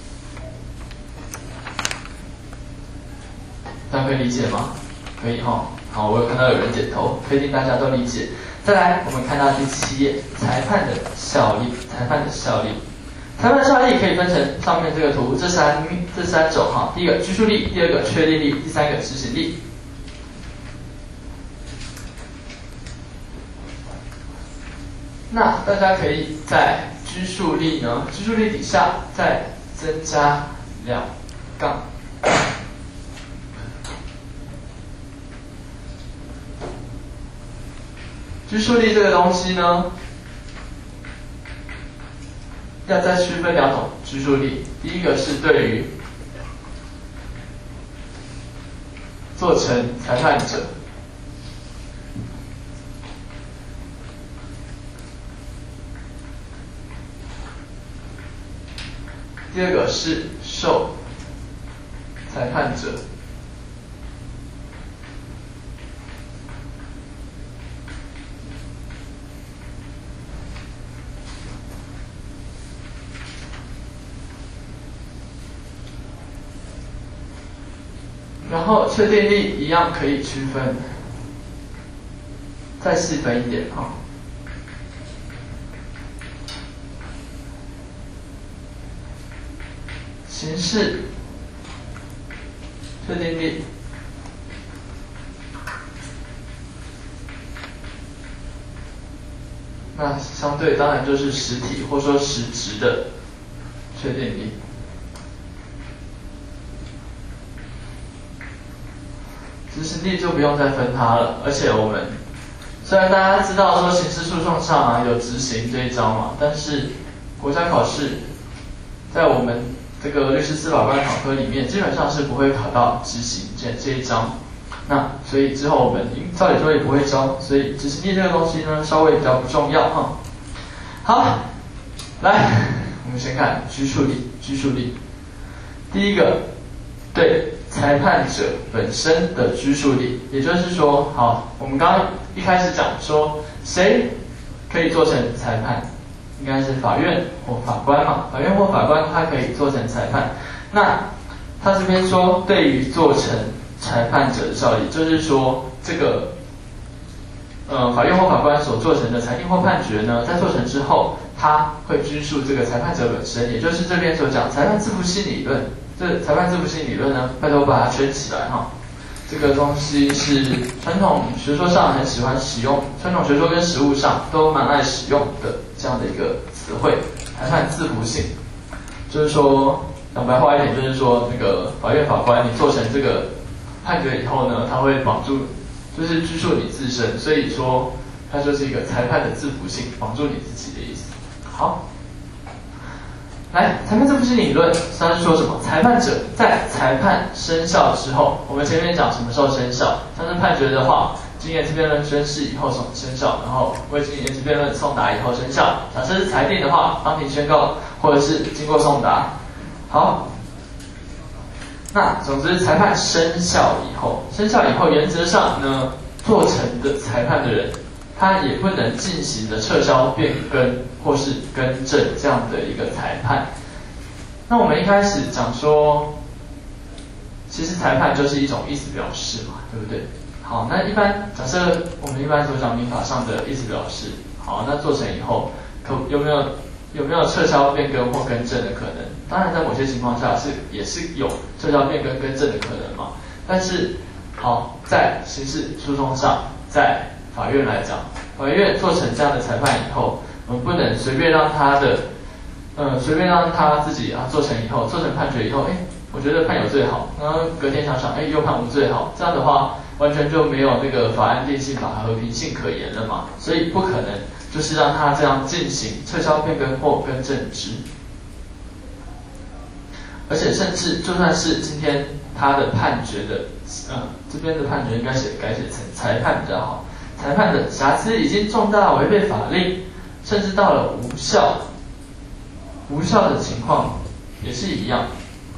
A: 大家可以理解吗？可以哈。好，我有看到有人点头，确定大家都理解。再来，我们看到第七页，裁判的效力。裁判的效力，裁判的效力可以分成上面这个图这三这三种哈。第一个拘束力，第二个确定力，第三个执行力。那大家可以在拘束力呢，拘束力底下再增加两杠。拘束力这个东西呢，要再区分两种拘束力。第一个是对于做成裁判者，第二个是受裁判者。然后确定力一样可以区分，再细分一点哈。形式确定力，那相对当然就是实体或说实质的确定力。执行力就不用再分它了，而且我们虽然大家知道说刑事诉讼上啊有执行这一章嘛，但是国家考试在我们这个律师司法官考科里面基本上是不会考到执行这这一章，那所以之后我们照理说也不会教，所以执行力这个东西呢稍微比较不重要哈。好，来我们先看拘束力，拘束力，第一个对裁判者本身的拘束力，也就是说，好，我们刚刚一开始讲说，谁可以做成裁判，应该是法院或法官嘛，法院或法官他可以做成裁判。那他这边说对于做成裁判者的效力，就是说这个呃法院或法官所做成的裁定或判决呢，在做成之后，他会拘束这个裁判者本身，也就是这边所讲裁判自负性理论。这裁判自负性理论呢，拜托把它圈起来哈。这个东西是传统学说上很喜欢使用，传统学说跟实务上都蛮爱使用的这样的一个词汇，裁判自负性，就是说讲白话一点，就是说那个法院法官你做成这个判决以后呢，他会绑住，就是拘束你自身，所以说它就是一个裁判的自负性，绑住你自己的意思。好。来，裁判自负性理论，它是说什么？裁判者在裁判生效之后，我们前面讲什么时候生效，像是判决的话，经言之辩论宣誓以后生效，然后未经言之辩论送达以后生效。假设是裁定的话，当庭宣告或者是经过送达。好，那总之裁判生效以后，生效以后原则上呢，做成的裁判的人，他也不能进行的撤销、变更或是更正这样的一个裁判。那我们一开始讲说，其实裁判就是一种意思表示嘛，对不对？好，那一般假设我们一般所讲民法上的意思表示，好，那做成以后，可有没有有没有撤销、变更或更正的可能？当然，在某些情况下是也是有撤销、变更、更正的可能嘛。但是，好，在刑事诉讼上，在法院来讲，法院做成这样的裁判以后，我们不能随便让他的，呃，随便让他自己啊做成以后，做成判决以后，哎，我觉得判有罪好，然后隔天想想，哎，又判无罪好，这样的话完全就没有那个法安定性、法和平性可言了嘛，所以不可能就是让他这样进行撤销、变更或更正之。而且甚至就算是今天他的判决的，呃，这边的判决应该写改写成裁判比较好。裁判的瑕疵已经重大违背法令，甚至到了无效，无效的情况也是一样。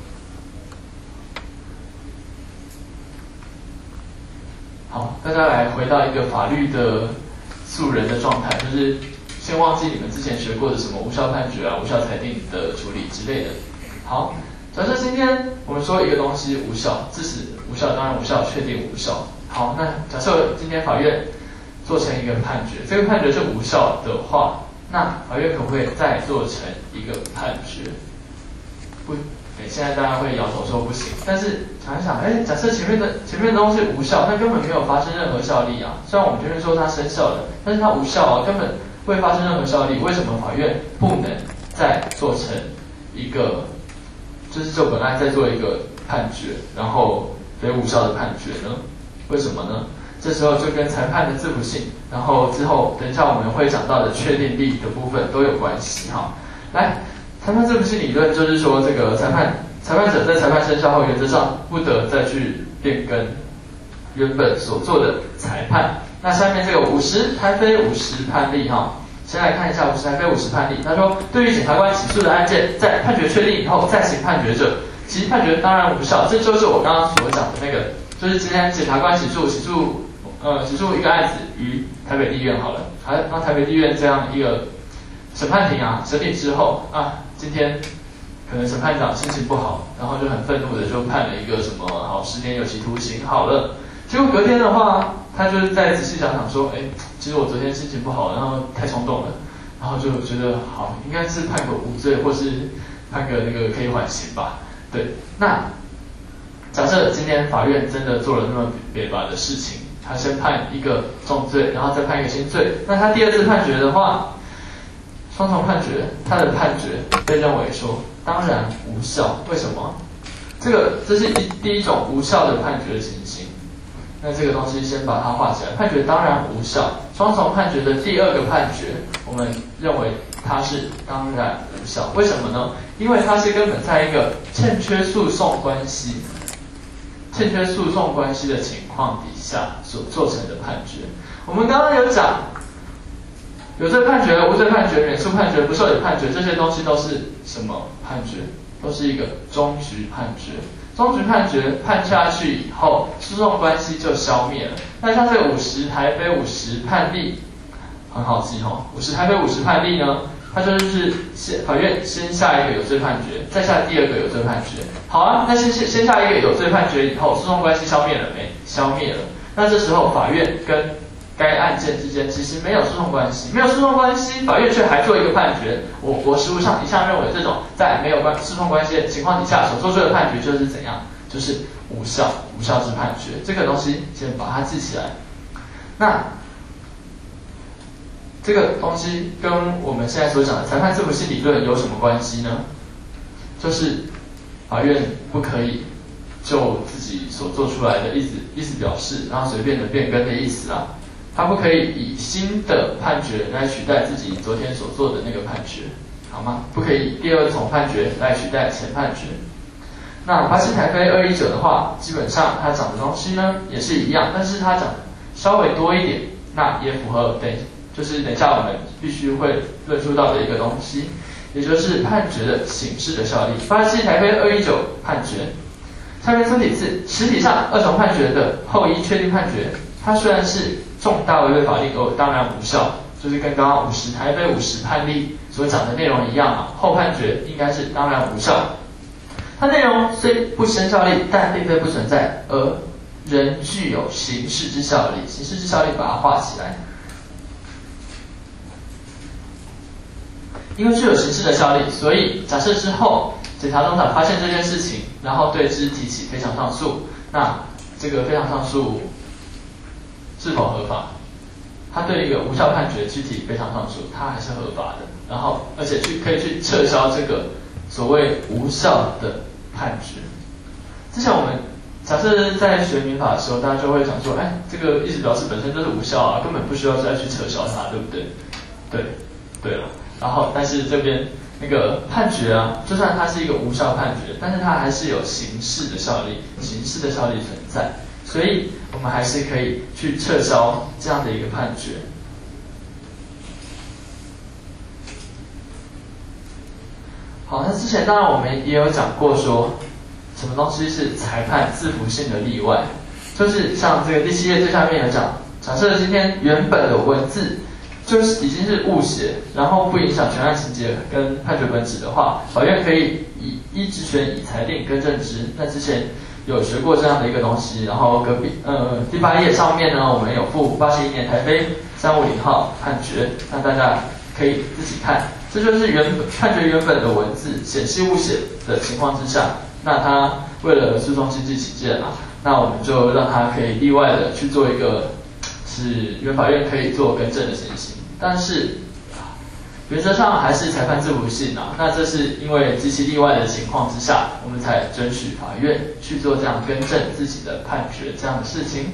A: 好，大家来回到一个法律的素人的状态，就是先忘记你们之前学过的什么无效判决啊、无效裁定的处理之类的。好，假设今天我们说一个东西无效，致使无效，当然无效，确定无效。好，那假设今天法院做成一个判决，这个判决是无效的话，那法院可不可以再做成一个判决？不，对，现在大家会摇头说不行。但是想一想，哎，假设前面的前面的东西无效，那根本没有发生任何效力啊。虽然我们前面说它生效了，但是它无效啊，根本不会发生任何效力。为什么法院不能再做成一个，就是就本来再做一个判决，然后非无效的判决呢？为什么呢？这时候就跟裁判的自负性，然后之后等一下我们会讲到的确定力的部分都有关系哈。来，裁判自负性理论就是说，这个裁判裁判者在裁判生效后，原则上不得再去变更原本所做的裁判。那下面这个五十台非五十判例哈，先来看一下五十台非五十判例。他说，对于检察官起诉的案件，在判决确定以后再行判决者，其判决当然无效。这就是我刚刚所讲的那个，就是今天检察官起诉起诉。呃，起诉一个案子于台北地院好了，好，那台北地院这样一个审判庭啊，审理之后啊，今天可能审判长心情不好，然后就很愤怒的就判了一个什么好十年有期徒刑好了。结果隔天的话，他就是在仔细想想说，哎，其实我昨天心情不好，然后太冲动了，然后就觉得好，应该是判个无罪，或是判个那个可以缓刑吧。对，那假设今天法院真的做了那么别把的事情。他先判一个重罪，然后再判一个轻罪。那他第二次判决的话，双重判决，他的判决被认为说当然无效。为什么？这个这是一第一种无效的判决情形。那这个东西先把它画起来，判决当然无效。双重判决的第二个判决，我们认为它是当然无效。为什么呢？因为它是根本在一个欠缺诉讼关系。欠缺诉讼关系的情况底下所做成的判决，我们刚刚有讲，有罪判决、无罪判决、免诉判决、不受理判决，这些东西都是什么判决？都是一个终局判决。终局判决判下去以后，诉讼关系就消灭了。那像这个五十台非五十判例，很好记哈、哦。五十台非五十判例呢， 它就是先法院先下一个有罪判决，再下第二个有罪判决。好啊，那先先先下一个有罪判决以后，诉讼关系消灭了没？消灭了。那这时候法院跟该案件之间其实没有诉讼关系，没有诉讼关系，法院却还做一个判决。我国实务上一向认为，这种在没有关诉讼关系的情况底下所做出的判决就是怎样？就是无效，无效之判决。这个东西先把它记起来。那这个东西跟我们现在所讲的裁判自服性理论有什么关系呢？就是法院不可以就自己所做出来的意思意思表示，然后随便的变更的意思啊，他不可以以新的判决来取代自己昨天所做的那个判决，好吗？不可以以第二重判决来取代前判决。那巴西台非二一九的话，基本上它讲的东西呢也是一样，但是它讲的稍微多一点，那也符合对。就是等一下我们必须会论述到的一个东西，也就是判决的形式的效力。巴西台非二一九判决，下面粗体字，实体上二重判决的后一确定判决，它虽然是重大违背法令而当然无效，就是跟刚刚五十台非五十判例所讲的内容一样嘛，后判决应该是当然无效。它内容虽不生效力，但并非不存在，而仍具有形式之效力。形式之效力把它画起来。因为具有形式的效力，所以假设之后检察总长发现这件事情，然后对之提起非常上诉，那这个非常上诉是否合法？他对一个无效判决去提非常上诉，它还是合法的。然后，而且去可以去撤销这个所谓无效的判决。之前我们假设在学民法的时候，大家就会想说，哎，这个意思表示本身就是无效啊，根本不需要再去撤销它，对不对？对，对了。然后，但是这边那个判决啊，就算它是一个无效判决，但是它还是有形式的效力，形式的效力存在，所以我们还是可以去撤销这样的一个判决。好，那之前当然我们也有讲过说，什么东西是裁判自服性的例外，就是像这个第七页最下面有讲，假设今天原本的文字就是已经是误写，然后不影响全案情节跟判决本质的话，法院可以以依职权以裁定更正之。那之前有学过这样的一个东西，然后隔壁呃第八页上面呢，我们有附八十一年台非三五零号判决，那大家可以自己看。这就是原本判决原本的文字显示误写的情况之下，那他为了诉讼经济起见啊，那我们就让他可以例外的去做一个是原法院可以做更正的情形。但是原则上还是裁判自服性啊，那这是因为极其例外的情况之下，我们才准许法院去做这样更正自己的判决这样的事情。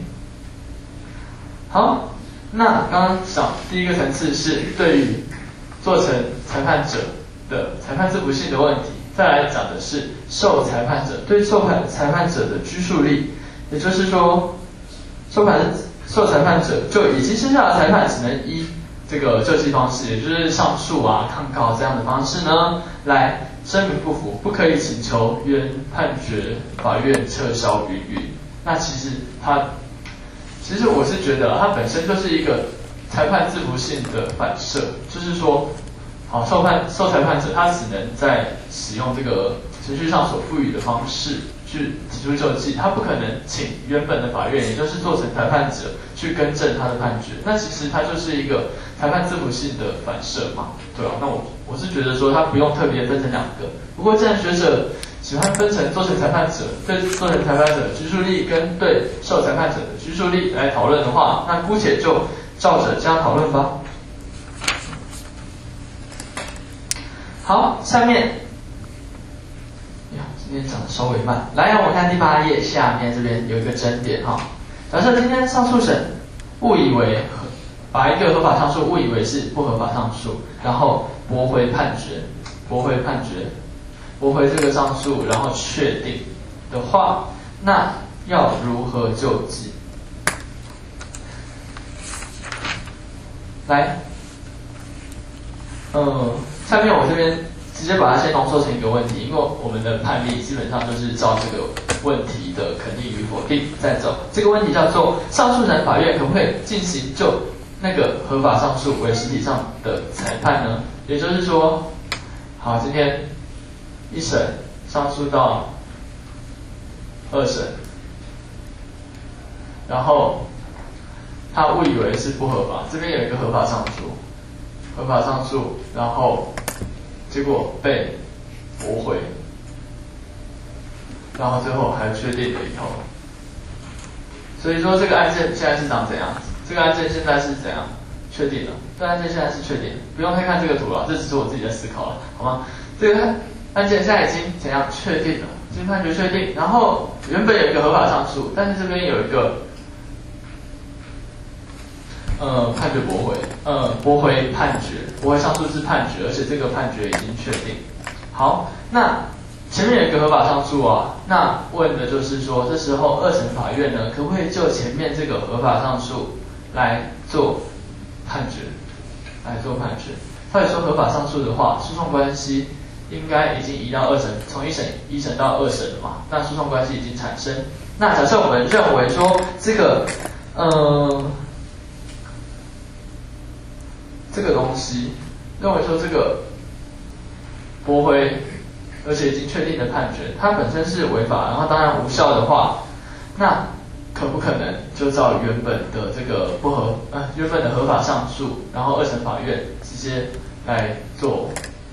A: 好，那刚刚讲第一个层次是对于做成裁判者的裁判自服性的问题，再来讲的是受裁判者对受判裁判者的拘束力，也就是说，受判受裁判者就已经生效的裁判只能依这个救济方式，也就是上诉啊、抗告这样的方式呢，来声明不服，不可以请求原判决法院撤销云云。那其实它，其实我是觉得它本身就是一个裁判自服性的反射，就是说，好，受判受裁判者他只能在使用这个程序上所赋予的方式去提出救济，他不可能请原本的法院，也就是做成裁判者去更正他的判决。那其实它就是一个裁判自服性的反射嘛，对啊。那我我是觉得说，它不用特别分成两个。不过，既然学者喜欢分成做成裁判者对做成裁判者的拘束力跟对受裁判者的拘束力来讨论的话，那姑且就照着这样讨论吧。好，下面呀，今天讲的稍微慢。来，让我看第八页下面这边有一个争点哈。假设今天上诉审误以为把一个合法上诉误以为是不合法上诉，然后驳回判决，驳回判决，驳回这个上诉，然后确定的话，那要如何救济？来，呃，下面我这边直接把它先浓缩成一个问题，因为我们的判例基本上就是照这个问题的肯定与否定在走。这个问题叫做上诉审法院可不可以进行就那个合法上诉为实体上的裁判呢？也就是说，好，今天一审上诉到二审，然后他误以为是不合法，这边有一个合法上诉，合法上诉，然后结果被驳回，然后最后还确定了以后，所以说这个案件现在是长怎样？这个案件现在是怎样？确定了，这个案件现在是确定，不用太看这个图了，这只是我自己在思考了，好吗？这个案件现在已经怎样确定了？已经判决确定，然后原本有一个合法上诉，但是这边有一个呃判决驳回，呃驳回判决，驳回上诉是判决，而且这个判决已经确定。好，那前面有一个合法上诉啊，那问的就是说，这时候二审法院呢，可不可以就前面这个合法上诉来做判决，来做判决？他也说合法上诉的话，诉讼关系应该已经移到二审，从一审一审到二审了嘛，那诉讼关系已经产生。那假设我们认为说这个，呃，这个东西，认为说这个驳回，而且已经确定的判决，它本身是违法，然后当然无效的话，那可不可能就照原本的这个不合呃原本的合法上诉，然后二审法院直接来做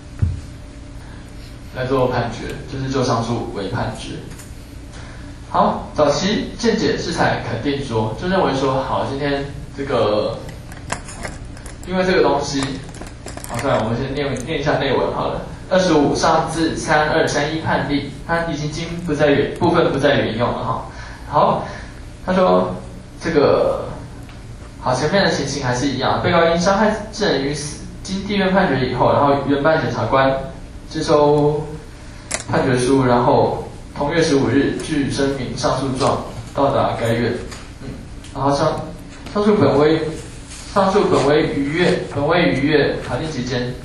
A: 来做判决，就是就上诉为判决。好，早期见解是才肯定说，就认为说，好，今天这个因为这个东西，好，再来我们先念念一下内文好了。二十五上自三二三一判例，它已经经不再原部分不再原用了哈。好。他说：“这个好，前面的情形还是一样，被告因伤害致人于死，经地院判决以后，然后原办检察官接收判决书，然后同月十五日据声明上诉状到达该院，嗯，然后上上诉本为上诉本为逾越本为逾越法定期间，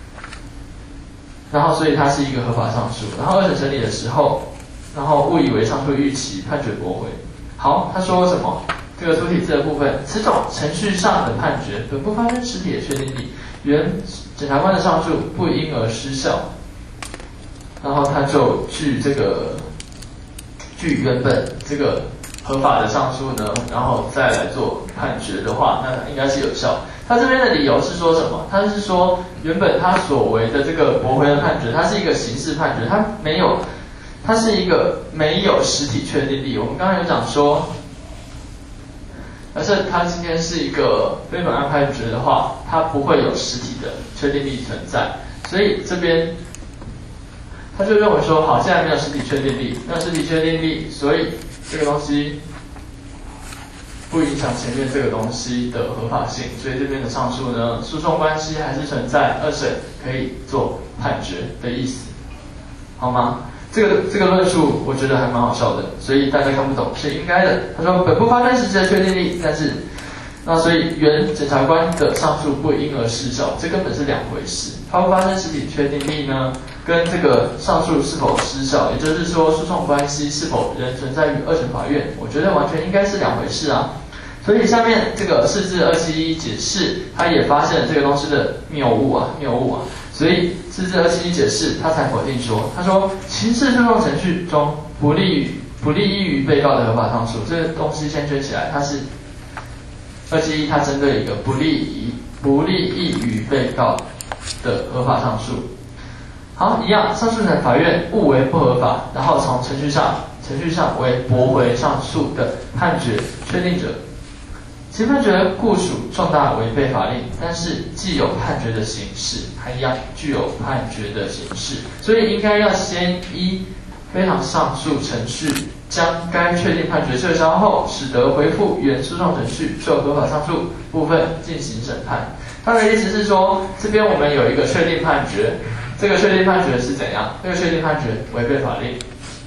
A: 然后所以它是一个合法上诉，然后二审审理的时候，然后误以为上诉逾期，判决驳回。”好，他说什么？这个出题字的部分，此种程序上的判决，本不发生实体的确定力，原检察官的上诉不因而失效。然后他就据这个据原本这个合法的上诉呢，然后再来做判决的话，那应该是有效。他这边的理由是说什么？他是说原本他所谓的这个驳回的判决，它是一个刑事判决，它没有。它是一个没有实体确定力。我们刚才有讲说，假设它今天是一个非本案判决的话，它不会有实体的确定力存在。所以这边他就认为说，好，现在没有实体确定力，没有实体确定力，所以这个东西不影响前面这个东西的合法性。所以这边的上诉呢，诉讼关系还是存在，二审可以做判决的意思，好吗？这个这个论述我觉得还蛮好笑的，所以大家看不懂是应该的。他说本不发生实质的确定力，但是那所以原检察官的上诉不因而失效，这根本是两回事。发不发生实体确定力呢，跟这个上诉是否失效，也就是说诉讼关系是否仍存在于二审法院，我觉得完全应该是两回事啊。所以下面这个释字二七一解释，他也发现了这个东西的谬误啊，谬误啊。所以释字二七一解释，他才否定说，他说刑事诉讼程序中不利于不利益于被告的合法上诉，这个东西先圈起来，它是二七一，它针对一个不利于不利益于被告的合法上诉。好，一样，上诉审法院误为不合法，然后从程序上程序上为驳回上诉的判决确定者。其判决固属重大违背法令，但是既有判决的形式，还一样具有判决的形式，所以应该要先依非常上诉程序将该确定判决撤销后，使得恢复原诉讼程序就合法上诉部分进行审判。他的意思是说，这边我们有一个确定判决，这个确定判决是怎样？这个确定判决违背法令。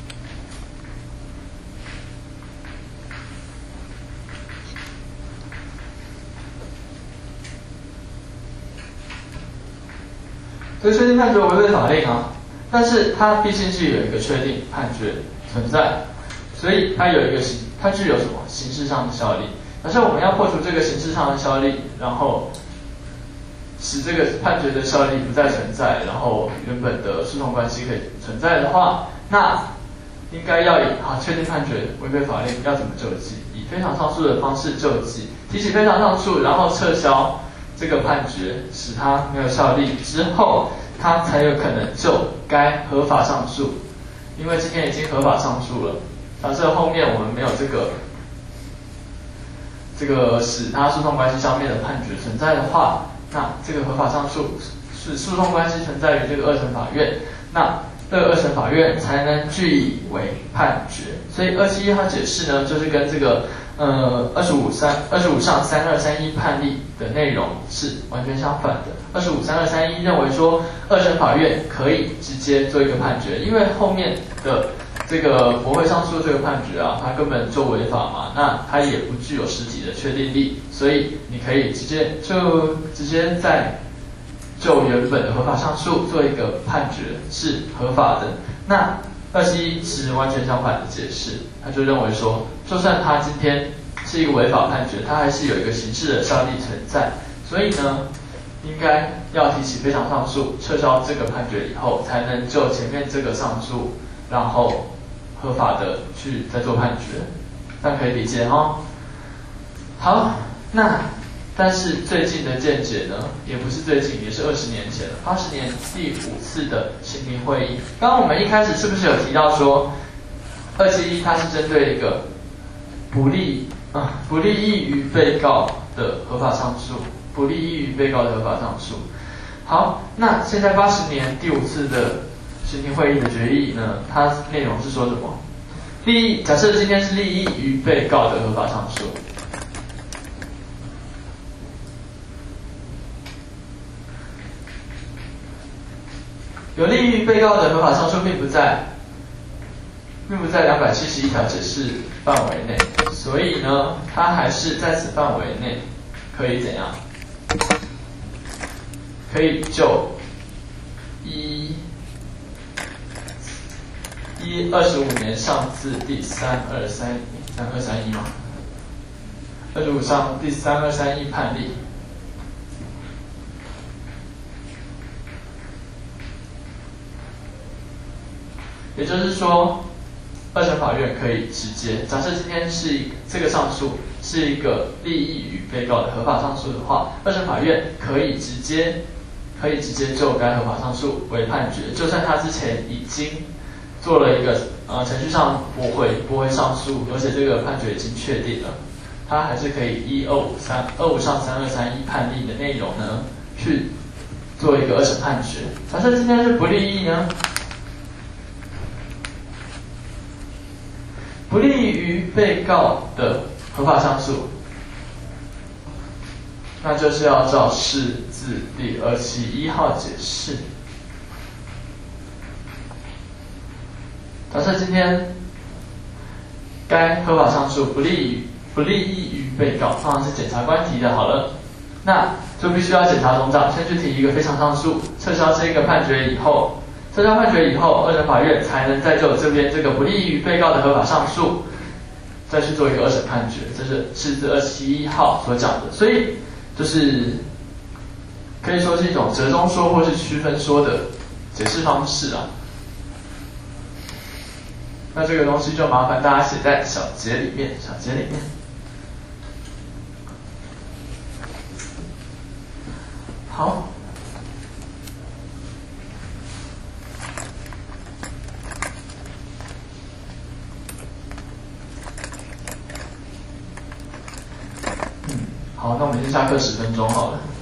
A: 这个确定判决违背法令啊，但是它毕竟是有一个确定判决存在，所以它有一个刑，它具有什么刑事上的效力？ 假设我们要破除这个形式上的效力，然后使这个判决的效力不再存在，然后原本的诉讼关系可以存在的话，那应该要以好确定判决违背法令要怎么救济？以非常上诉的方式救济，提起非常上诉，然后撤销这个判决，使它没有效力之后，它才有可能就该合法上诉。因为今天已经合法上诉了，假设后面我们没有这个这个使他诉讼关系消灭的判决存在的话，那这个合法上诉是诉讼关系存在于这个二审法院，那这个二审法院才能据以为判决。所以二七一号解释呢，就是跟这个呃二十五三二十五上三二三一判例的内容是完全相反的。二十五三二三一认为说，二审法院可以直接做一个判决，因为后面的这个驳回上诉这个判决啊，它根本就违法嘛，那它也不具有实体的确定力，所以你可以直接就直接在就原本的合法上诉做一个判决是合法的。那二七一是完全相反的解释，他就认为说，就算他今天是一个违法判决，他还是有一个刑事的效力存在，所以呢，应该要提起非常上诉，撤销这个判决以后，才能就前面这个上诉，然后合法的去再做判决，这样可以理解哈。好，那但是最近的见解呢，也不是最近，也是二十年前了，八十年第五次的刑庭会议。刚刚我们一开始是不是有提到说，二七一它是针对一个不利啊不利益于被告的合法上诉，不利益于被告的合法上诉。好，那现在八十年第五次的刑庭会议的决议呢，它内容是说什么？利益，假设今天是利益于被告的合法上诉。有利于被告的合法上诉并不在，并不在两百七十一条解释范围内，所以呢，它还是在此范围内可以怎样？可以就一一二十五年上字第三二三三二三一嘛，二十五上第三二三一判例。也就是说，二审法院可以直接，假设今天是这个上诉是一个利益于被告的合法上诉的话，二审法院可以直接可以直接就该合法上诉为判决，就算他之前已经做了一个呃程序上驳回驳回上诉，而且这个判决已经确定了，他还是可以依二五三二五上三二三一判例的内容呢去做一个二审判决。假设今天是不利益呢？不利于被告的合法上诉，那就是要照释字第二七一号解释。假设今天该合法上诉不利于不利益于被告，通常是检察官提的，好了，那就必须要检察总长先去提一个非常上诉，撤销这个判决以后。撤销判决以后，二审法院才能再就这边这个不利于被告的合法上诉，再去做一个二审判决，这是释字二七一号所讲的。所以就是可以说是一种折中说或是区分说的解释方式啊。那这个东西就麻烦大家写在小节里面，小节里面。好。好，那我们先下课十分钟好了。